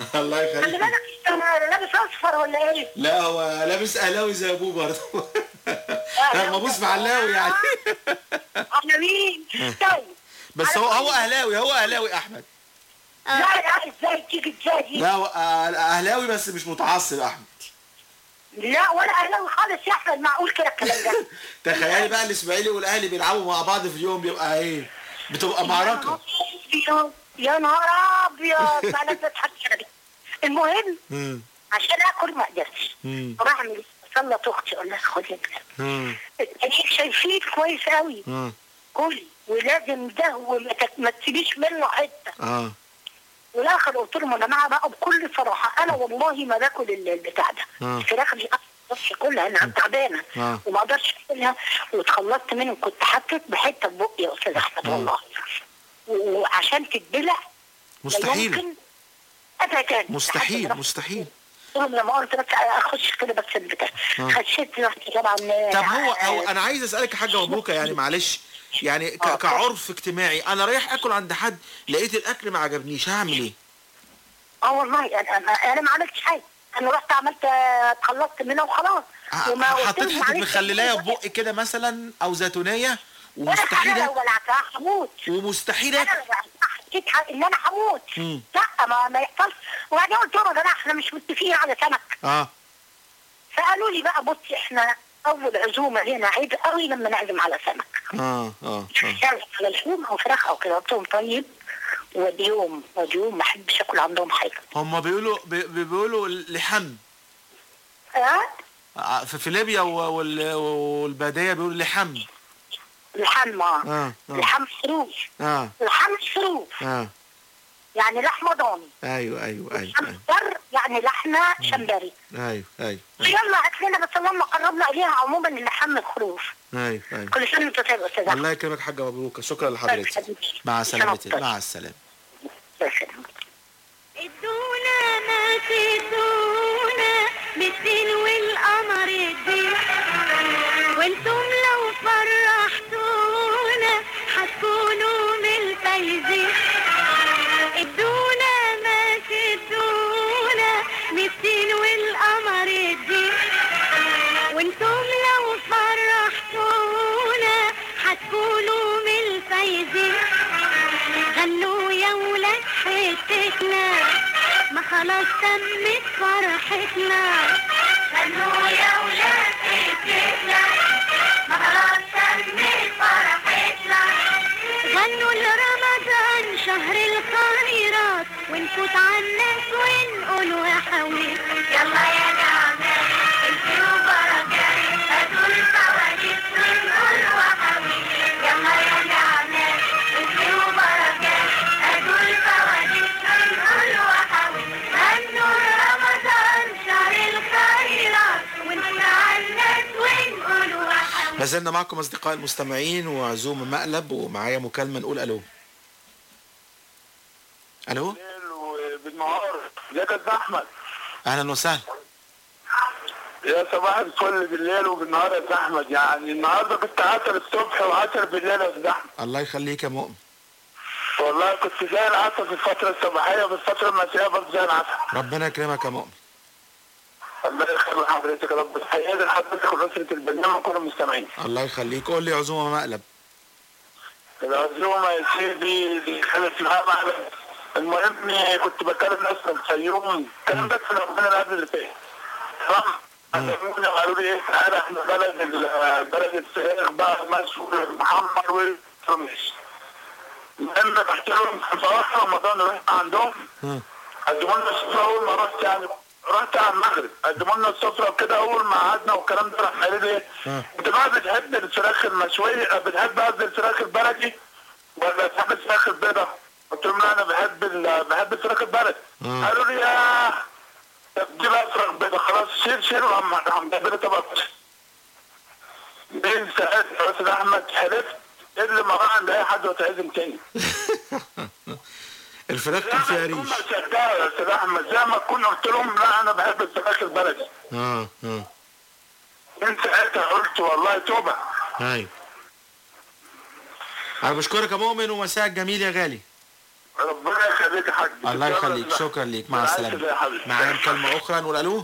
الله خلي يخليك. بالك انا لابس اصفر ولا ايه؟ لا هو لابس اهلاوي زي ابوه برضه. لا مبوس معلاوي يعني. انا مين؟ طيب بس هو اهلاوي احمد. لا ازاي تيجي ازاي دي؟ لا هو اهلاوي بس مش متعصب احمد. لا ولا اهلاوي خالص يا احمد، معقول كده الكلام ده؟ تخيلي بقى الاسماعيلي والاهلي بيلعبوا مع بعض في اليوم بيبقى ايه؟ بتبقى معركه. يا نهار ابيض انا بضحك كده. المهم عشان اكل ما قدرتش بعمل سلط اختي اقول لها خدي التانيين شايفين كويس قوي كلي ولازم ده وما تسيبيش منه حته. والاخر قلت لهم يا جماعه بقى بكل صراحه انا والله ما باكل البتاع ده الفراخ دي اصلا كلها انا تعبانه وما اقدرش اكلها واتخلصت منه كنت حطيت بحته في بقي يا استاذ احمد والله وعشان تتبلع مستحيل ابدا مستحيل لما قلت بس اخش كده بس البتاع خشيت رحت طبعا. طب هو انا عايز اسالك حاجه مبروكه يعني معلش يعني كعرف اجتماعي انا رايح اكل عند حد لقيت الاكل ما عجبنيش هعمل ايه؟ والله انا ما عملتش حاجه انا رحت عملت اتخلصت منها وخلاص. حطيت حته مخللايه في بقي كده مثلا او زيتونيه ومستحيل هموت ومستحيل حسيت ان انا هموت. لا ما يحصلش. وبعدين قلت لهم يا جماعه احنا مش متفقين على سمك. فقالوا لي بقى بصي احنا اول عزومه هنا عيب قوي لما نعزم على سمك. على لحوم او فراخ او كده. قلت لهم طيب وديهم ما احبش اكل عندهم حاجه. هم بيقولوا لحم. في ليبيا والباديه بيقولوا لحم. لحم لحم صروف. لحم صروف يعني لحمه ضاني. ايوه يعني لحمه شمبري. ايوه يلا هات لنا بس اللهم قربنا اليها عموما اللحم الخروف. ايوه كل سنه وانت طيب يا استاذ. الله يكرمك حاجه مبروكه. شكرا لحضرتك. مع سلامتك. مع السلامه. ادونا ما تدونا بالدين والقمر الدين وانتم لو فرحتونا هتكونوا من الفايزين. ادونا ما تدونا بالدين والقمر الدين وانتم لو فرحتونا هتكونوا من الفايزين. غنوا يا ولاد حتتنا ما خلاص تمت فرحتنا. غنوا يا ولاد حتتنا ما خلاص تمت فرحتنا. غنوا لرمضان شهر الخيرات ونفوت على الناس ونقول يا حويل يلا يا نعمات انتوا بركات هاتوا الفوانيس ونقول وحويل يلا يا نعمات انتوا بركات هاتوا الفوانيس ونقول وحويل. غنوا لرمضان شهر الخيرات ونفوت على الناس ونقول وحويل. ما زلنا معكم اصدقائي المستمعين وعزوم مقلب ومعايا مكالمه نقول الو. الو بالنهار ازيك يا احمد؟ اهلا وسهلا. يا صباح الفل بالليل وبالنهار يا احمد. يعني النهارده كنت عسل الصبح وعسل بالليل يا احمد. الله يخليك يا مؤمن. والله كنت زي العسل في الفتره الصباحيه وفي الفتره المسائيه برضه زي العسل. ربنا يكرمك يا مؤمن. الله يخلي حضرتك يا رب. تحياتي لحضرتك ونصرة البرنامج كل المستمعين. الله يخليك. قول لي عزومه مقلب. العزومه يا سيدي دي كانت معاها مقلب. المهم كنت بكلم ناس من الفيوم الكلام ده في رمضان اللي قبل اللي فات. تمام؟ كلموني وقالوا لي ايه تعالى احنا بلد الفراخ بقى مسؤول محمر وفرمش. المهم رحت لهم في اواخر رمضان رحت عندهم قدموا لنا السفره اول ما رحت يعني رحت على المغرب قدموا لنا السفره وكده اول ما قعدنا والكلام ده راح قال لي ايه انت بقى بتحب الفراخ المشويه بتحب قصدي الفراخ البلدي ولا بتحب الفراخ البيضاء؟ قلت لهم لا انا بحب الفراخ البلدي. قالوا لي ياه طب دي بقى فراخ بيضاء خلاص شيل وعم جايبين لي طبق مين سالت يا استاذ احمد حلفت اللي ما راح عند اي حد وتعزم تاني. الفراخ كان فيها ريش. هم صدقوا يا استاذ احمد زي ما كنا قلت لهم لا انا بحب الفراخ البلدي. من ساعتها قلت والله توبه. ايوه. انا بشكرك يا مؤمن ومساءك جميل يا غالي. ربنا يخليك يا حاج. الله يخليك، شكرا ليك، مع السلامه. معانا مكالمه اخرى نقول الو.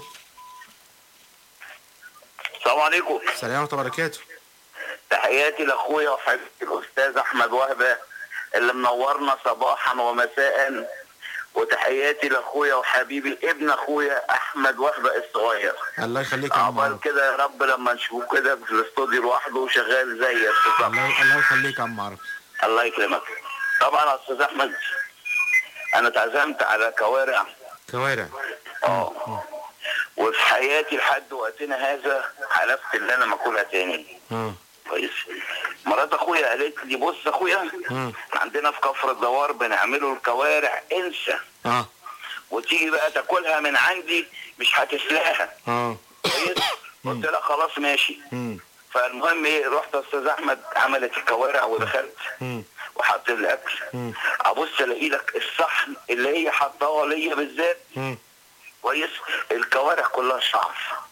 السلام عليكم. السلام ورحمه الله وبركاته. تحياتي لاخويا وحبيبي الاستاذ احمد وهبه اللي منورنا صباحا ومساء، وتحياتي لاخويا وحبيبي ابن اخويا احمد وهبه الصغير. الله يخليك يا عم عقبال كده يا رب لما نشوفه كده في الاستوديو لوحده وشغال زي استاذ. الله يخليك يا عم عربي. الله يكرمك. طبعا يا استاذ احمد انا اتعزمت على كوارع. وفي حياتي لحد وقتنا هذا حلفت ان انا ما اكلها تاني. كويس. مرات اخويا قالت لي بص اخويا عندنا في كفر الدوار بنعمله الكوارع انسى. وتيجي بقى تاكلها من عندي مش هتسلاها. كويس. قلت لها خلاص ماشي. فالمهم ايه، رحت استاذ احمد عملت الكوارع ودخلت وحط الاكل. ابص الاقي لك الصحن اللي هي حطاها ليا بالذات كويس الكوارع كلها شعر.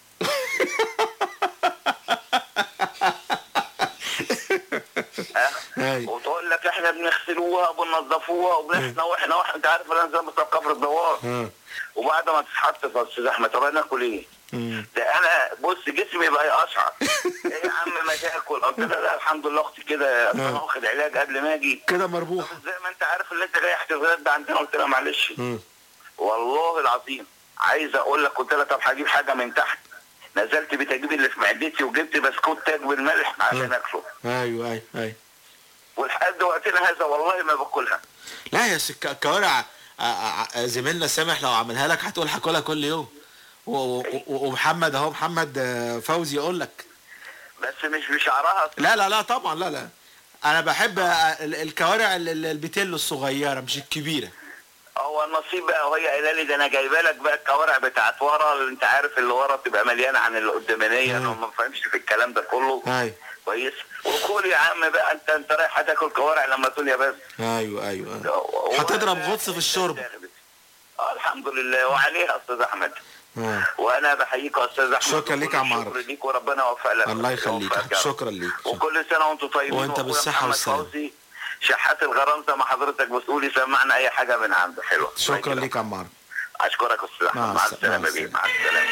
وتقول لك احنا بنغسلوها وبننظفوها واحنا انت عارف انا زي ما كفر الدوار. وبعد ما تتحط في استاذ احمد طب ناكل ايه؟ ده انا بص جسمي بقى يقشعر. ايه يا عم ما تاكل؟ قلت لها لا الحمد لله اختي كده انا واخد علاج قبل ما اجي كده مربوح زي ما انت عارف اللي انت جاي هتتغدى عندنا. قلت لها معلش والله العظيم عايز اقول لك قلت لها طب هجيب حاجه من تحت. نزلت بتجيب اللي في معدتي وجبت بسكوت تاج بالملح عشان اكله. ايوه ولحد وقتنا هذا والله ما باكلها. لا يا الكوارع زميلنا سامح لو عملها لك هتقول هاكلها كل يوم. ومحمد اهو محمد فوزي يقول لك بس مش بشعرها. لا طبعا لا انا بحب الكوارع البتيلو الصغيره مش الكبيره. هو النصيب بقى وهي قايله لي ده انا جايبه لك بقى الكوارع بتاعت ورا اللي انت عارف اللي ورا بتبقى مليانه عن اللي قدامانيه. انا ما بفهمش في الكلام ده كله. كويس. وكل يا عم بقى انت رايح هتاكل كوارع لما تقول يا بس. ايوه هتضرب غطس في الشرب. الحمد لله وعليها استاذ احمد. وانا بحييك يا استاذ احمد. شكرا ليك يا عم عربي. شكرا ليك وربنا يوفق لك. الله يخليك. شكرا ليك. وكل سنه وانتم طيبين. وانت بالصحه والسلامه. شحات الغرام زي ما حضرتك بتقولي سمعنا اي حاجه من عنده حلوه. شكرا ليك يا عم عربي. اشكرك يا استاذ احمد. مع السلامه بيه. مع السلامه.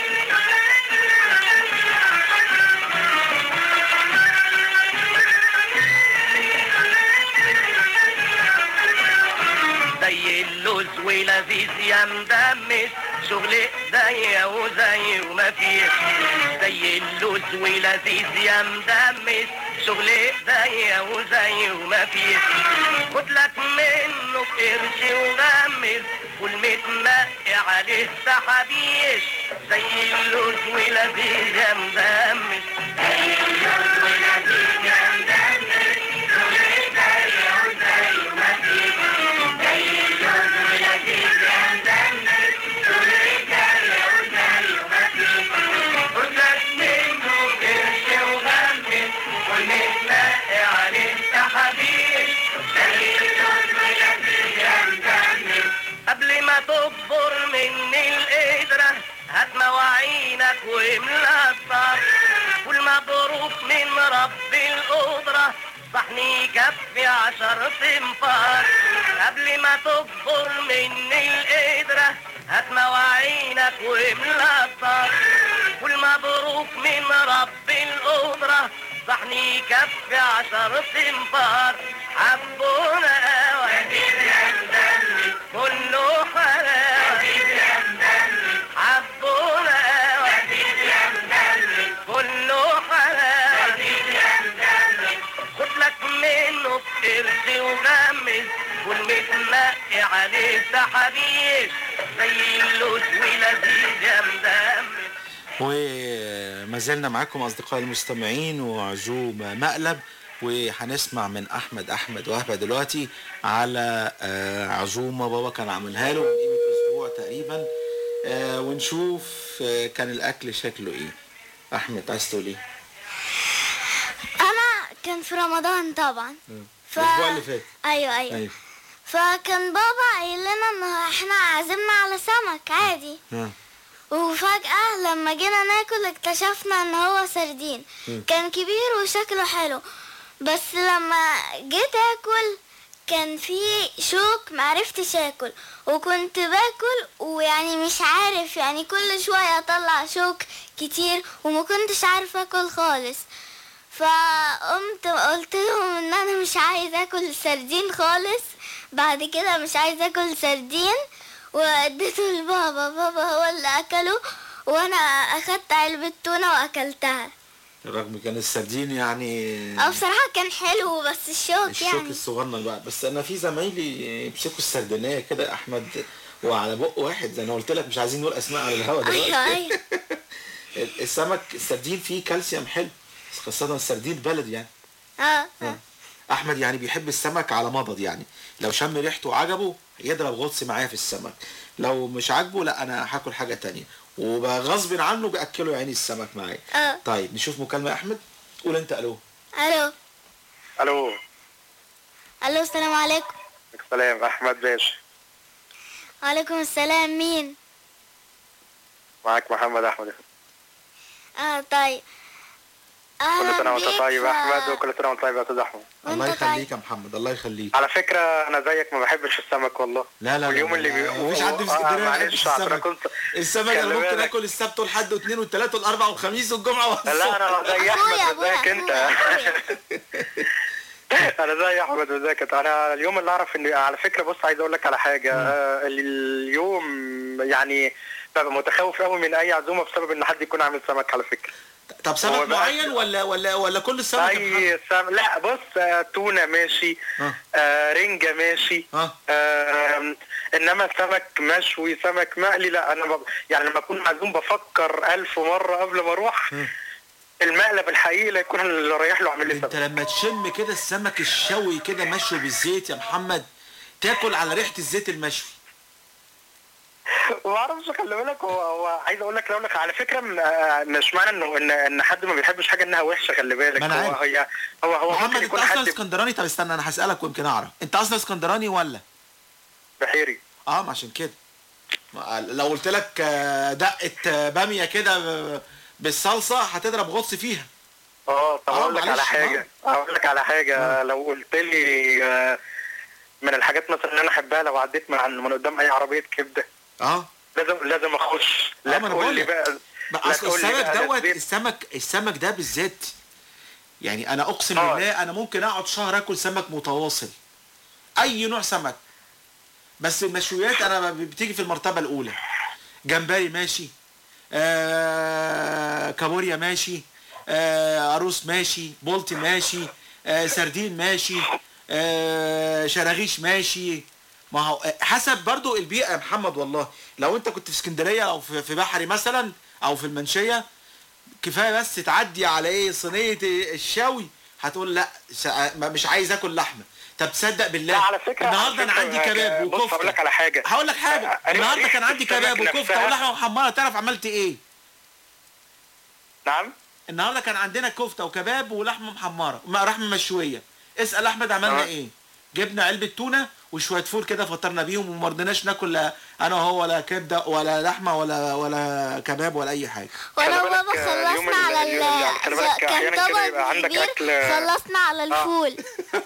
زي اللوز ولذيذ يا مدمس شغل ايديا وزي وما فيش. زي اللوز ولذيذ يا مدمس شغل ايديا وزي وما فيش. خد لك منه بقرش وغمس والمتنقي عليه سحابيش. زي اللوز ولذيذ يا مدمس. زي اللوز ولذيذ يا مدمس شغل ايديا وزي وما فيش. زي اللوز ولذيذ يا مدمس شغل ايديا وزي وما فيش. خد لك منه بقرش وغمس والمتنقي عليه سحابيش. زي اللوز ولذيذ يا مدمس. قبل ما تكبر من القدرة هات مواعينك واملى الطر والمبروك من رب القدرة صحن يكفي 10 تنفار. قبل ما تكبر من القدرة هات مواعينك واملى الطر والمبروك من رب القدرة صحن يكفي 10 تنفار. حبونا وزيد يا مدمس كله حلاوة. حبونا وزيد يا مدمس كله حلاوة. خد لك منه بقرش وغمس والمتنقي عليه سحابيش. زي اللوز ولذيذ يا مدمس. وما زلنا معاكم اصدقائي المستمعين وعزوم مقلب، وهنسمع من احمد وهبه دلوقتي على عزومه بابا كان عاملها له من قيمه اسبوع تقريبا، ونشوف كان الاكل شكله ايه. احمد عايز تقول ايه؟ انا كان في رمضان طبعا الاسبوع اللي فات. ايوه فكان بابا قايل لنا ان احنا عازمنا على سمك عادي. وفجأة لما جينا ناكل اكتشفنا ان هو سردين. كان كبير وشكله حلو، بس لما جيت اكل كان في شوك معرفتش اكل، وكنت باكل ويعني مش عارف، يعني كل شوية اطلع شوك كتير وما كنتش عارف اكل خالص. فقمت قلت لهم ان انا مش عايز اكل سردين خالص، بعد كده مش عايز اكل سردين واديته لبابا، بابا هو اللي اكله وانا اخدت علبة تونة واكلتها. رغم كان السردين يعني بصراحة كان حلو بس الشوك يعني الصغنن بقى. بس انا في زمايلي يمسكوا السردينيه كده يا احمد وعلى بق واحد، زي ما قلت لك مش عايزين نقول اسماء على الهوا دلوقتي. ايوه السمك السردين فيه كالسيوم حلو، خاصه السردين بلد يعني. احمد يعني بيحب السمك على مضض، يعني لو شم ريحته وعجبه يضرب غطس معايا في السمك، لو مش عاجبه لا انا هاكل حاجه تانية، وغصب عنه باكله يعني السمك معايا. طيب نشوف مكالمه يا احمد. قول انت الو. الو الو الو السلام عليكم. السلام، احمد باشا. وعليكم السلام، مين؟ معاك محمد احمد. طيب كل سنه وانت طيب يا احمد، وكل سنه وانت طيب يا استاذ احمد. الله يخليك يا محمد، الله يخليك. على فكره انا زيك ما بحبش السمك والله. لا واليوم اللي مفيش حد في اسكندريه ما بيحبش السمك. السمك انا ممكن اكل السبت والحد والاثنين والثلاث والاربع والخميس والجمعه والصبح. لا انا زي احمد وزيك انت. انا زي احمد وزيك. انا اليوم اللي اعرف ان على فكره بص عايز اقول لك على حاجه. اليوم يعني ببقى متخوف قوي من اي عزومه بسبب ان حد يكون عامل سمك على فكره. طب سمك معين ولا كل السمك؟ اي سمك. لا بص تونه ماشي، رنجه ماشي، انما سمك مشوي سمك مقلي لا. انا يعني لما اكون معزوم بفكر 1000 مره قبل ما اروح المقلب الحقيقي لا يكون اللي رايح له عامل لي سمك. انت لما تشم كده السمك الشوي كده مشوي بالزيت يا محمد تاكل على ريحه الزيت المشوي. ما اعرفش، خلي بالك هو عايز اقول لك على فكره مش معنى انه ان حد ما بيحبش حاجه انها وحشه، خلي بالك. هو محمد انت اصلا اسكندراني؟ طب استنى انا هسالك ويمكن اعرف، انت اصلا اسكندراني ولا بحيري؟ ما عشان كده لو قلت لك دقه باميه كده بالصلصه هتضرب غطس فيها. طب اقول لك على حاجه لو قلت لي من الحاجات مثلا اللي انا احبها لو عديت من قدام اي عربيه كبده لازم اخش. لا تقول لي بقى اصل السمك دوت السمك ده بالذات يعني انا اقسم بالله انا ممكن اقعد شهر اكل سمك متواصل، اي نوع سمك. بس المشويات انا بتيجي في المرتبه الاولى. جمبري ماشي، كابوريا ماشي، عروس ماشي، بولتي ماشي، سردين ماشي، شراغيش ماشي. ما هو حسب برضو البيئة يا محمد. والله لو انت كنت في اسكندرية او في بحري مثلا او في المنشية كفاية بس تعدي على صينية الشوي هتقول لا مش عايز اكل لحمة. طب تصدق بالله على فكرة النهارده انا عندي كباب وكفتة. هقول لك على حاجة النهارده كان عندي كباب وكفتة ولحمة محمرة. تعرف عملت ايه؟ نعم النهارده كان عندنا كفتة وكباب ولحمة محمرة لحمة مشوية. اسأل احمد عملنا ايه؟ جبنا علبة تونة وشوية فول كده فطرنا بيهم وما رضيناش ناكل انا وهو ولا كبده ولا لحمه ولا كباب ولا اي حاجه. وانا وبابا خلصنا على كان طبق كبير خلصنا على الفول.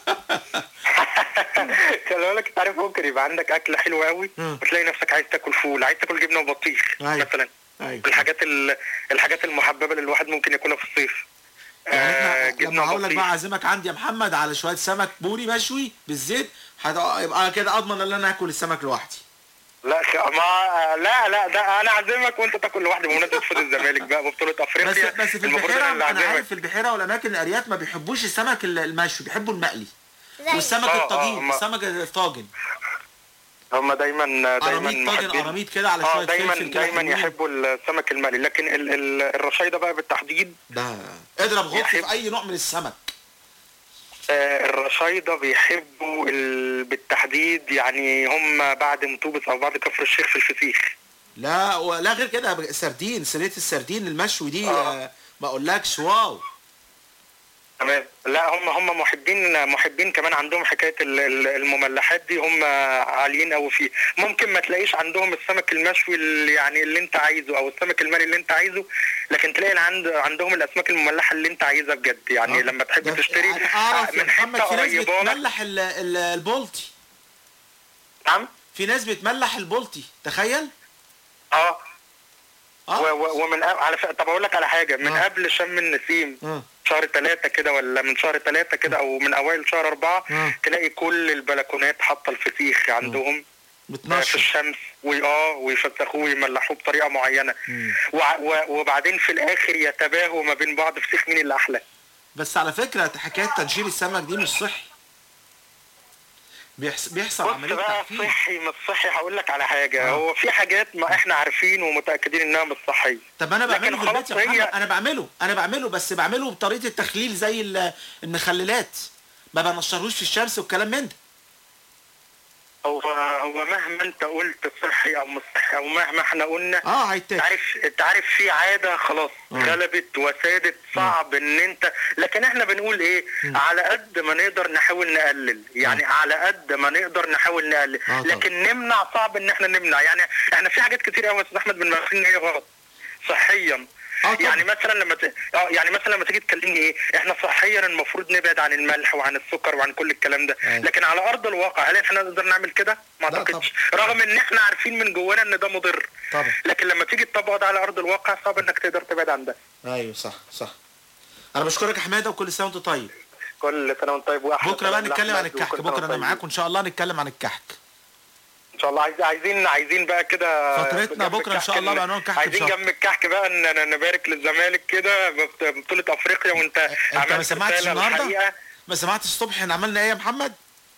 خلي بالك انت عارف ممكن يبقى عندك اكل حلو قوي وتلاقي نفسك عايز تاكل فول، عايز تاكل جبنه وبطيخ مثلا. الحاجات المحببه اللي الواحد ممكن ياكلها في الصيف. لما هقول لك بقى اعزمك عندي يا محمد على شويه سمك بوري مشوي بالزيت يبقى كده اضمن ان انا اكل السمك لوحدي. لا ده انا اعزمك وانت تاكل لوحدي بمناسبه فوز الزمالك بقى ببطوله افريقيا. بس في البحيره انا عارف في البحيره والاماكن الارياف ما بيحبوش السمك المشوي، بيحبوا المقلي والسمك الطاجين. السمك الطاجن هم دايما قراميط كده على شويه فلفل كده دايما يحبوا السمك المقلي. لكن الرشايده بقى بالتحديد ده اضرب غطس في اي نوع من السمك. الرشايده بيحبوا بالتحديد يعني هم بعد مطوبس او بعد كفر الشيخ في الفسيخ. لا غير كده سردين، صينيه السردين المشوي دي ما اقولكش واو. تمام. لا هم محبين كمان، عندهم حكايه المملحات دي، هم عاليين قوي فيه. ممكن ما تلاقيش عندهم السمك المشوي اللي انت عايزه، او السمك المقلي اللي انت عايزه، لكن تلاقي عندهم الاسماك المملحه اللي انت عايزها بجد. يعني لما تحب تشتري من حته قريبه لك. بتملح البولتي. نعم، في ناس بتملح البولتي، تخيل. ومن طب اقول لك على حاجه، من قبل شم النسيم شهر 3 كده، ولا من شهر 3 كده، او من اوائل شهر 4 تلاقي كل البلكونات حاطه الفسيخ عندهم في الشمس، ويفسخوه ويملحوه بطريقه معينه، وبعدين في الاخر يتباهوا ما بين بعض فسيخ مين اللي احلى. بس على فكره حكايه تنشير السمك دي مش صحي، بيحصل عمليه تحفيز. صحي مش صحي، هقول لك على حاجه. هو في حاجات ما احنا عارفين ومتاكدين انها مش صحيه. طب انا بعمله في البيت يا محمد، انا بعمله بس بعمله بطريقه التخليل زي المخللات، ما بنشرهوش في الشمس والكلام من ده. هو مهما انت قلت صحي او مش صحي، او مهما احنا قلنا انت عارف في عاده خلاص غلبت وسادت، صعب ان انت. لكن احنا بنقول ايه؟ على قد ما نقدر نحاول نقلل، يعني على قد ما نقدر نحاول نقلل، لكن نمنع صعب ان احنا نمنع. يعني احنا في حاجات كتير قوي يا استاذ احمد بنمارسها ان هي غلط صحيا. يعني مثلا لما تيجي تكلمني ايه، احنا صحيا المفروض نبعد عن الملح وعن السكر وعن كل الكلام ده، لكن على ارض الواقع هل احنا نقدر نعمل كده؟ ما اعتقدش، رغم ان احنا عارفين من جوانا ان ده مضر. طبعا. لكن لما تيجي تطبق ده على ارض الواقع صعب انك تقدر تبعد عن ده. ايوه صح. انا بشكرك يا حماده، وكل سنه وانت طيب. كل سنه وانت طيب. واحلى بكره بقى نتكلم عن الكحك، بكره انا معاك وان شاء الله نتكلم عن الكحك ان شاء الله. عايزين بقى كده فترتنا بكره ان شاء الله بعنوان كحك. عايزين جنب الكحك بقى نبارك للزمالك كده ببطوله افريقيا. وانت ما سمعتش النهارده؟ ما سمعتش الصبح احنا عملنا ايه يا محمد؟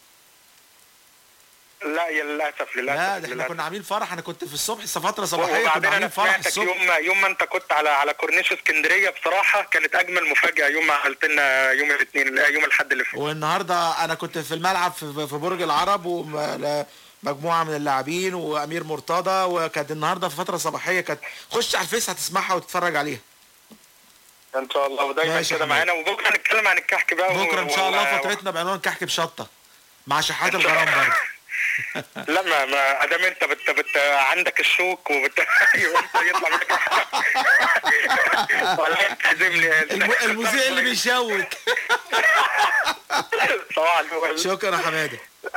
لا للاسف. لا ده احنا كنا عاملين فرح، انا كنت في الصبح فتره صباحيه كنا عاملين فرح الصبح. يوم ما انت كنت على كورنيش اسكندريه، بصراحه كانت اجمل مفاجاه يوم ما عملت لنا يوم الاثنين، يوم الاحد اللي فات. والنهارده انا كنت في الملعب في برج العرب، مجموعه من اللاعبين وامير مرتضى، وكانت النهارده في فتره صباحيه. كانت خش على الفيس هتسمعها وتتفرج عليها ان شاء الله. ودايما كده معانا، وبكره هنتكلم عن الكحك بقى. بكره ان شاء الله فترتنا بعنوان كحك بشطه مع شحات الغرام برضه. لا ما ادام انت عندك الشوك يطلع منك ولا تعزمني المذيع اللي بيشوك. شكرا يا حماده.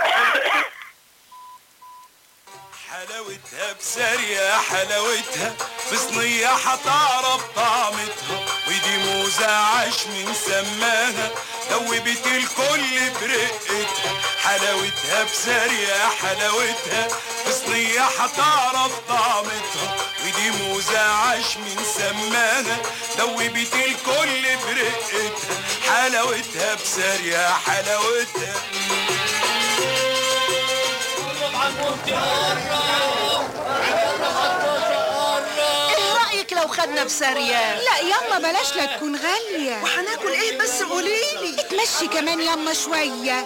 حلاوتها بسارية، حلاوتها في صينية هتعرف طعمتها، ودي موزة عاش من سماها دوبت الكل برقتها. حلاوتها بسارية، حلاوتها في صينية هتعرف طعمتها، ودي موزة عاش من سماها دوبت الكل برقتها. حلاوتها بسارية، حلاوتها. ايه رأيك لو خدنا بسارية؟ لا ياما بلاش، لا تكون غالية. وهناكل ايه بس قوليلي؟ اتمشي كمان ياما شوية.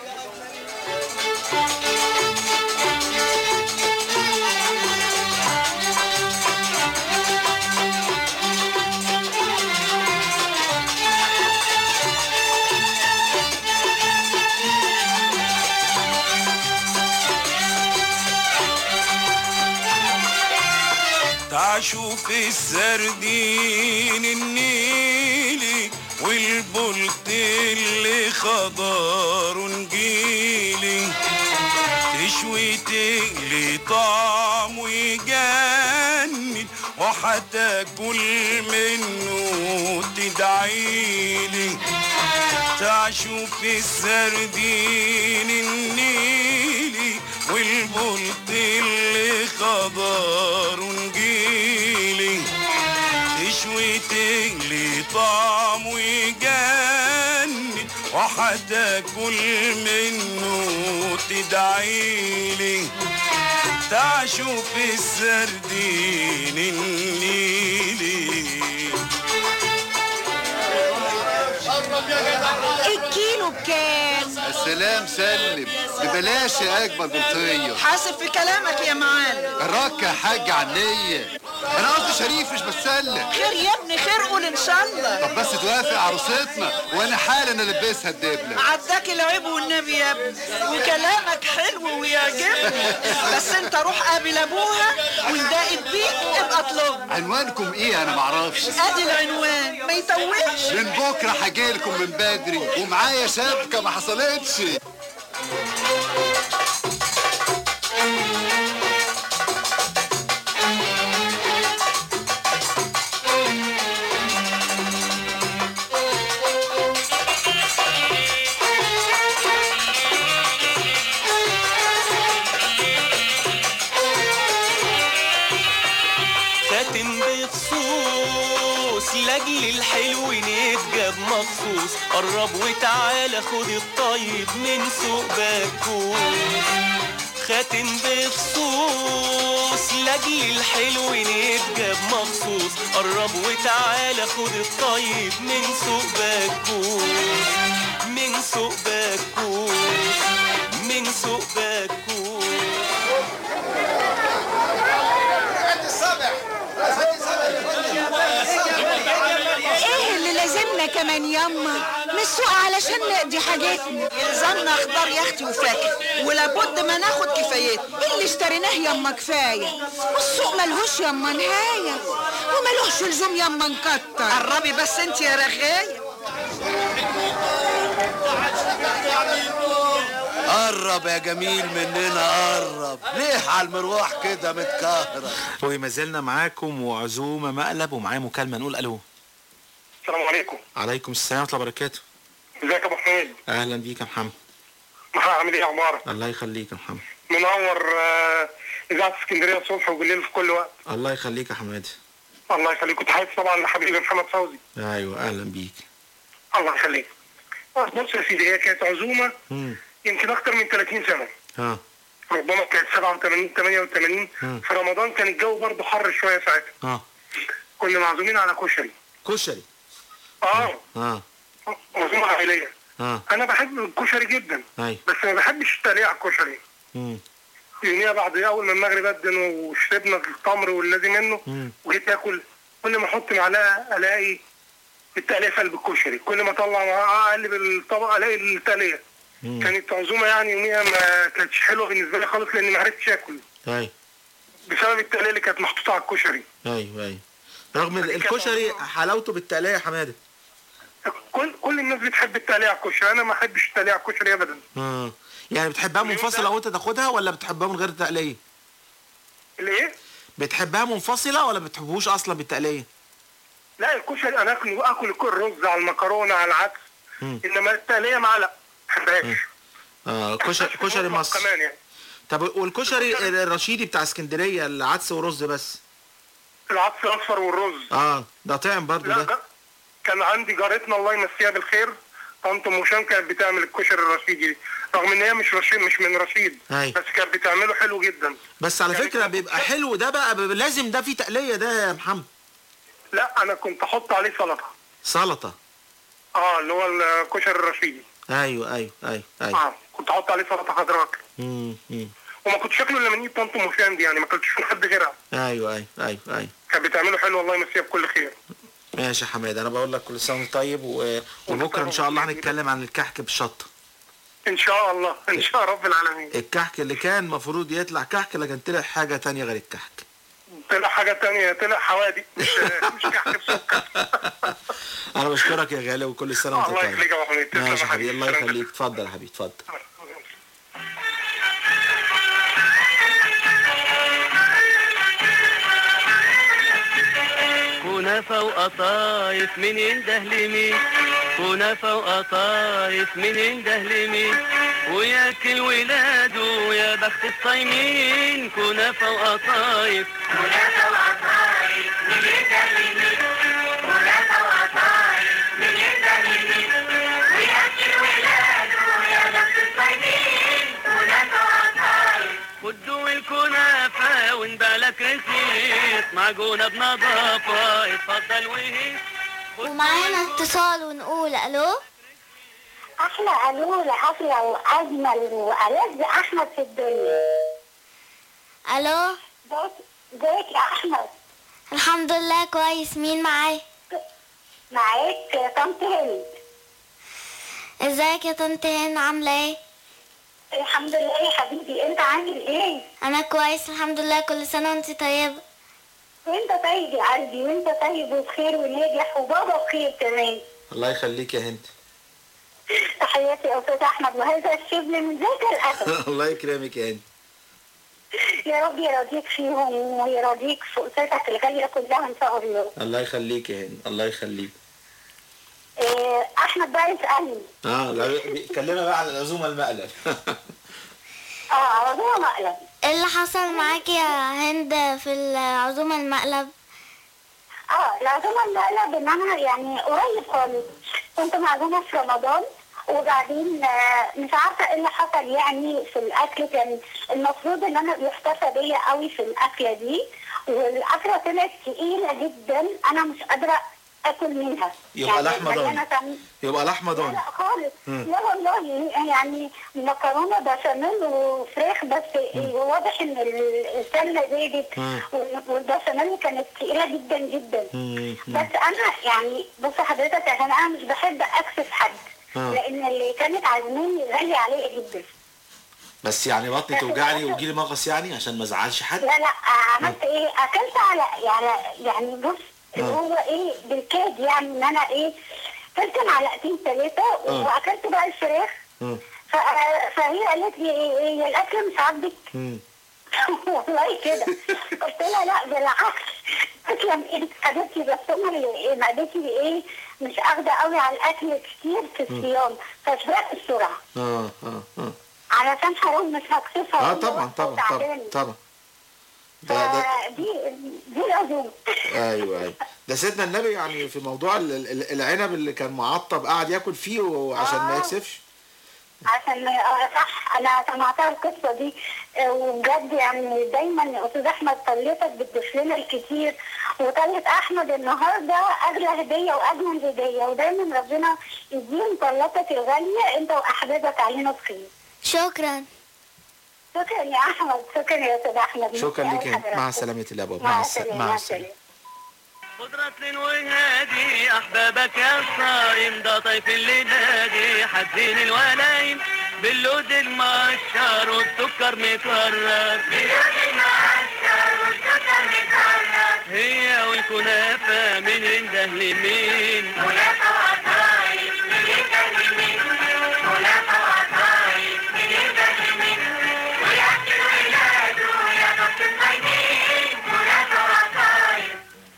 تعشوف السردين النيلي والبلط اللي خضار نجيلي، تشوي تقلي طعم ويجنن وحتاكل منه تدعيلي. تعشوف السردين النيلي والبلط اللي خضار نجيلي، تشوي تقلي طعم ويجنن وحتاكل منه تدعيلي. تعشوف السردين النيلي. الكيلو بكام؟ السلام سلم، ببلاش يا اجمل بلطيه. حاسب في كلامك يا معلم. الرك يا حاج عنية. انا قصدي شريف مش بتسلم. خير يا ابني خير، قول ان شاء الله. طب بس توافق عروستنا وانا حالا البسها الدبله. عداك العيب والنبي يا ابني، وكلامك حلو ويعجبني، بس انت روح قابل ابوها ونداقت بيك ابقى اطلب. عنوانكم ايه؟ انا معرفش. ادي العنوان ما يتوهش. من بكره هجيلكم من بدري ومعايا شبكه ما حصلتش. لاجل الحلو نتجاب مخصوص، قرب وتعالى خد الطيب من سوق بكوس. خاتم بخصوص لاجل الحلو نتجاب مخصوص، قرب وتعالى خد الطيب من سوق بكوس، من سوق بكوس، من سوق بكوس. ايه اللي لازمنا كمان ياما؟ من السوق علشان نقضي حاجتنا. يلزمنا خضار يا اختي وفاكهه، ولابد ما ناخد كفايتنا. اللي اشتريناه ياما كفايه، والسوق ملهوش ياما نهايه، وملوش لزوم ياما نكتر. قربي بس انت يا رغايه. قرب يا جميل مننا قرب، ليه على المروح كده متكهرب؟ وما زلنا معاكم وعزومه مقلب ومعايا مكالمه، نقول الو. السلام عليكم. عليكم السلام ورحمه الله وبركاته. ازيك يا ابو حميد؟ اهلا بيك يا محمد. عامل ايه يا عماره؟ الله يخليك يا محمد. منور اذاعه اسكندريه الصبح وبالليل في كل وقت. الله يخليك يا حمادي. الله يخليك. كنت حاسس طبعا لحبيبي محمد فوزي. ايوه اهلا بيك. الله يخليك. بص يا سيدي، هي كانت عزومه يمكن اكتر من 30 سنه. ربما كانت 87 88. في رمضان كان الجو برضه حر شويه ساعتها. كنا معزومين على كشري. كشري؟ عزومه عائليه. انا بحب الكشري جدا. بس ما بحبش التقليع على الكشري. يوميها بعد اول ما المغرب اذن وشربنا التمر والذي منه وجيت اكل، كل ما احط معلقه الاقي التقليه في قلب الكشري، كل ما اطلع معاه اقلب الطبق الاقي التقليه. كانت عزومه يعني يوميها ما كانتش حلوه بالنسبه لي خالص، لاني ما عرفتش اكل بسبب التقليه اللي كانت محطوطه على الكشري. ايوه رغم الكشري حلاوته بالتقليه يا حماده. كل الناس بتحب التقليه على الكشري، انا ما احبش التقليه على الكشري ابدا. يعني بتحبها منفصله وانت تاخدها ولا بتحبها من غير تقليه؟ الايه؟ بتحبها منفصله ولا بتحبوش اصلا بالتقليه؟ لا الكشري انا اكل الرز على المكرونه على العدس، انما التقليه معلقه ما بحبهاش. كشري مصر كمان يعني. طب والكشري الرشيدي بتاع اسكندريه العدس ورز بس؟ العدس الاصفر والرز. ده طعم برضه ده. كان عندي جارتنا الله يمسيها بالخير طنط مشان كانت بتعمل الكشري الرشيدي، رغم ان هي مش من رشيد. بس كانت بتعمله حلو جدا. بس على فكره بيبقى حلو ده بقى، لازم ده فيه تقليه ده يا محمد. لا انا كنت احط عليه سلطه. اللي هو الكشري الرشيدي. ايوه كنت احط عليه سلطه خضراء. وما كنتش شكله الا من ايد طنط مشان دي، يعني ما كنتش من حد غيرها. ايوه كانت بتعمله حلو الله يمسيها بكل خير. ماشي يا حماد، انا بقول لك كل سنه وانت طيب، وبكره ان شاء الله هنتكلم عن الكحك بالشطه. ان شاء الله ان شاء رب العالمين. الكحك اللي كان المفروض يطلع كحك لكن طلع حاجه تانية غير الكحك. طلع حاجه تانية، طلع حوادق مش كحك بسكر. انا بشكرك يا غالي وكل سنه وانت طيب. الله يخليك يا ابو حميد. ماشي يا حبيبي، الله يخليك. اتفضل يا حبيبي اتفضل. كنافة وقطايف من ينده لمين، كنافة وقطايف من ينده لمين، وياكل ولاده يا بخت الصايمين. كنافة وقطايف كنافة وقطايف من ينده لمين، كنافة وقطايف من ينده لمين، وياكل ولاده يا بخت الصايمين. كنافة وقطايف خدوا الكنافة ونبالك رسيت، معجونة بنظافة اتفضل وهيس. ومعانا اتصال ونقول الو. احلى عمولة حفلة واجمل والذ احمد في الدنيا. الو. ازيك يا احمد؟ الحمد لله كويس. مين معايا؟ معاك طنط هند. ازيك يا طنط هند، عامله ايه؟ الحمد لله يا حبيبي، انت عامل ايه؟ انا كويس الحمد لله. كل سنه وانت طيبه. وانت طيب يا قلبي، وانت طيب وبخير وناجح، وبابا بخير كمان. الله يخليك يا هند. تحياتي يا استاذ احمد، وهذا الشبل من ذاك الاسد. الله يكرمك يا هند. يا رب يرضيك فيهم ويرضيك في اسرتك الغاليه كلها ان شاء الله. الله يخليك يا هند، الله يخليك. احمد بقى يسالني. كلمنا بقى عن العزومه المقلب. عزومه مقلب. ايه اللي حصل معاكي يا هند في العزومه المقلب؟ العزومه المقلب ان انا يعني قريب خالص كنت معزومه في رمضان، وبعدين مش عارفه ايه اللي حصل يعني في الاكل. كان المفروض ان انا بيحتفى بيا قوي في الاكله دي، والاكله طلعت تقيله جدا، انا مش قادره اكل منها. يبقى لحمه ضاني. يبقى لحمه ضاني. لا خالص. لا والله يعني مكرونه بشاميل وفراخ، بس واضح ان السمنه زادت والبشاميل كانت تقيله جدا جدا. بس انا يعني بص حضرتك، عشان انا مش بحب اكسف حد، لان اللي كانت عازماني غالي عليا جدا. بس يعني بطني توجعني ويجيلي مغص يعني عشان ما ازعلش حد. لا عملت ايه؟ اكلت على يعني بص اللي هو ايه بالكاد، يعني ان انا ايه اكلت معلقتين 3 واكلت بقى الفراخ. فهي قالت لي ايه الاكل مش عاجبك؟ والله كده. قلت لها لا بالعكس، تسلم ايدك حبيبتي، بس انا اللي معدتي ايه مش اخده قوي على الاكل كتير في الصيام، فشبعت بسرعه. علشان حرام مش هكسفها. طبعا. دي العزومه. ايوه. ده سيدنا النبي يعني في موضوع العنب اللي كان معطب قاعد ياكل فيه وعشان ما يكسفش. عشان صح، انا سمعتها القصه دي وبجد يعني دايما يا استاذ احمد طلتك بتضيف لنا الكتير، وطلت احمد النهارده اغلى هديه واجمل هديه، ودايما ربنا يديهم طلتك الغاليه انت واحبابك علينا بخير. شكرا يا احمد. شكرا يا استاذ احمد. شكرا لك. مع سلامه الله بابا. مع السلامه. قدرة وهادي أحبابك يا الصايم، ده طيف اللي نادي حدين الولايم، باللوز المعشر والسكر مكرر، باللوز المعشر والسكر مكرر، هي والكنافة من عنده لمين، كنافة وقطايف من عنده لمين، كنافة وقطايف من عنده لمين، ويأكل ولاده يا بخت الصايمين، كنافة وقطايف.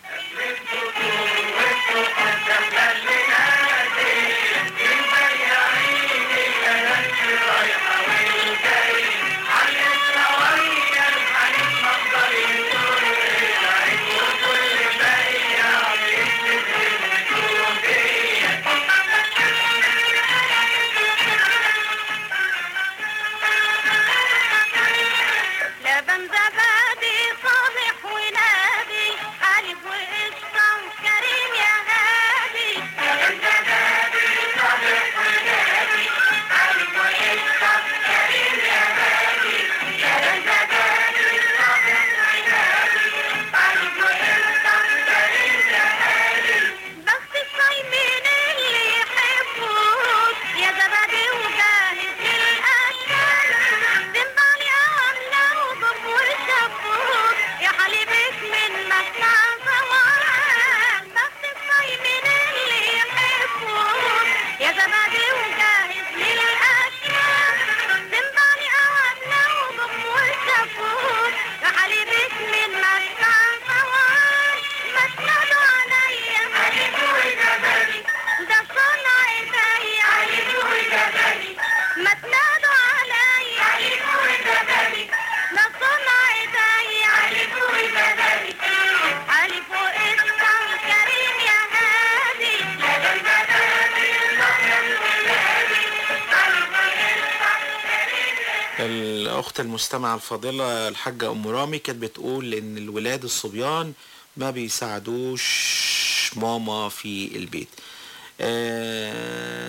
لبن زبادي صالح ونادي حليب وقشطة وكريم يا هادي، لبن زبادي صالح ونادي حليب وقشطة وكريم يا هادي، لبن زبادي صالح ونادي حليب وقشطة وكريم يا هادي، بخت الصايمين اللي يحبوك يا زبادي وجاهز للأكل، تنبالي عاملة وضب وشبوك يا حليبك من مصنع صوان، بخت الصايمين اللي يحبوك يا زبادي وجاهز للأكل، تنبالي عاملة وضب وشبوك يا حليبك من مصنع صوان، ما تنادوا عليا حليب وزبادي، ده صنع ايديا حليب وزبادي، ما تنادوا عليا حليب وزبادي، ده صنع ايديا حليب وزبادي، حليب وقشطة وكريم يا هادي، لبن زبادي صالح ونادي حليب وقشطة وكريم يا هادي. الأخت المستمعة الفاضلة الحاجة أم رامي كانت بتقول إن الولاد الصبيان ما بيساعدوش ماما في البيت.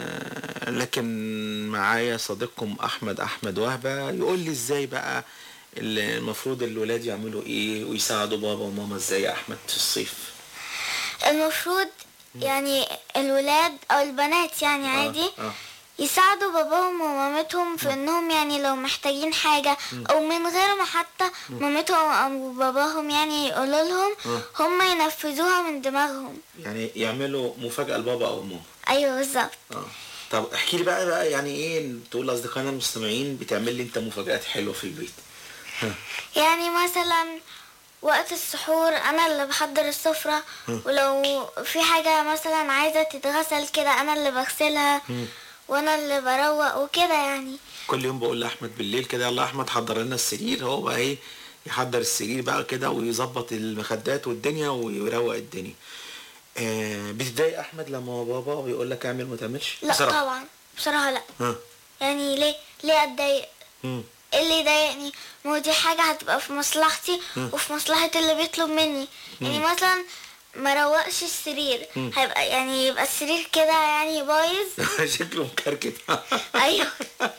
لكن معايا صديقكم أحمد وهبة يقول لي إزاي بقى المفروض الولاد يعملوا ايه ويساعدوا بابا وماما ازاي يا احمد في الصيف؟ المفروض يعني الولاد او البنات يعني عادي يساعدوا باباهم ومامتهم في انهم يعني لو محتاجين حاجة او من غير ما حتى مامتهم او باباهم يعني يقولوا لهم هم ينفذوها من دماغهم. يعني يعملوا مفاجأة لبابا او ماما. ايوه بالظبط. طب احكي لي بقى يعني ايه تقول لاصدقائنا المستمعين بتعمل لي انت مفاجآت حلوة في البيت؟ يعني مثلا وقت السحور انا اللي بحضر السفرة، ولو في حاجة مثلا عايزة تتغسل كده انا اللي بغسلها وانا اللي بروق وكده يعني. كل يوم بقول لاحمد بالليل كده يلا احمد حضر لنا السرير، هو بقى ايه يحضر السرير بقى كده ويظبط المخدات والدنيا ويروق الدنيا. بتضايق احمد لما بابا بيقول لك اعمل ما تعملش؟ لا بصراحة. طبعا بصراحة لا. يعني ليه اتضايق؟ ايه اللي يضايقني؟ ما هو دي حاجة هتبقى في مصلحتي وفي مصلحة اللي بيطلب مني. يعني مثلا ما روقش السرير هيبقى يعني يبقى السرير كده يعني بايظ شكله مكركب. ايوه.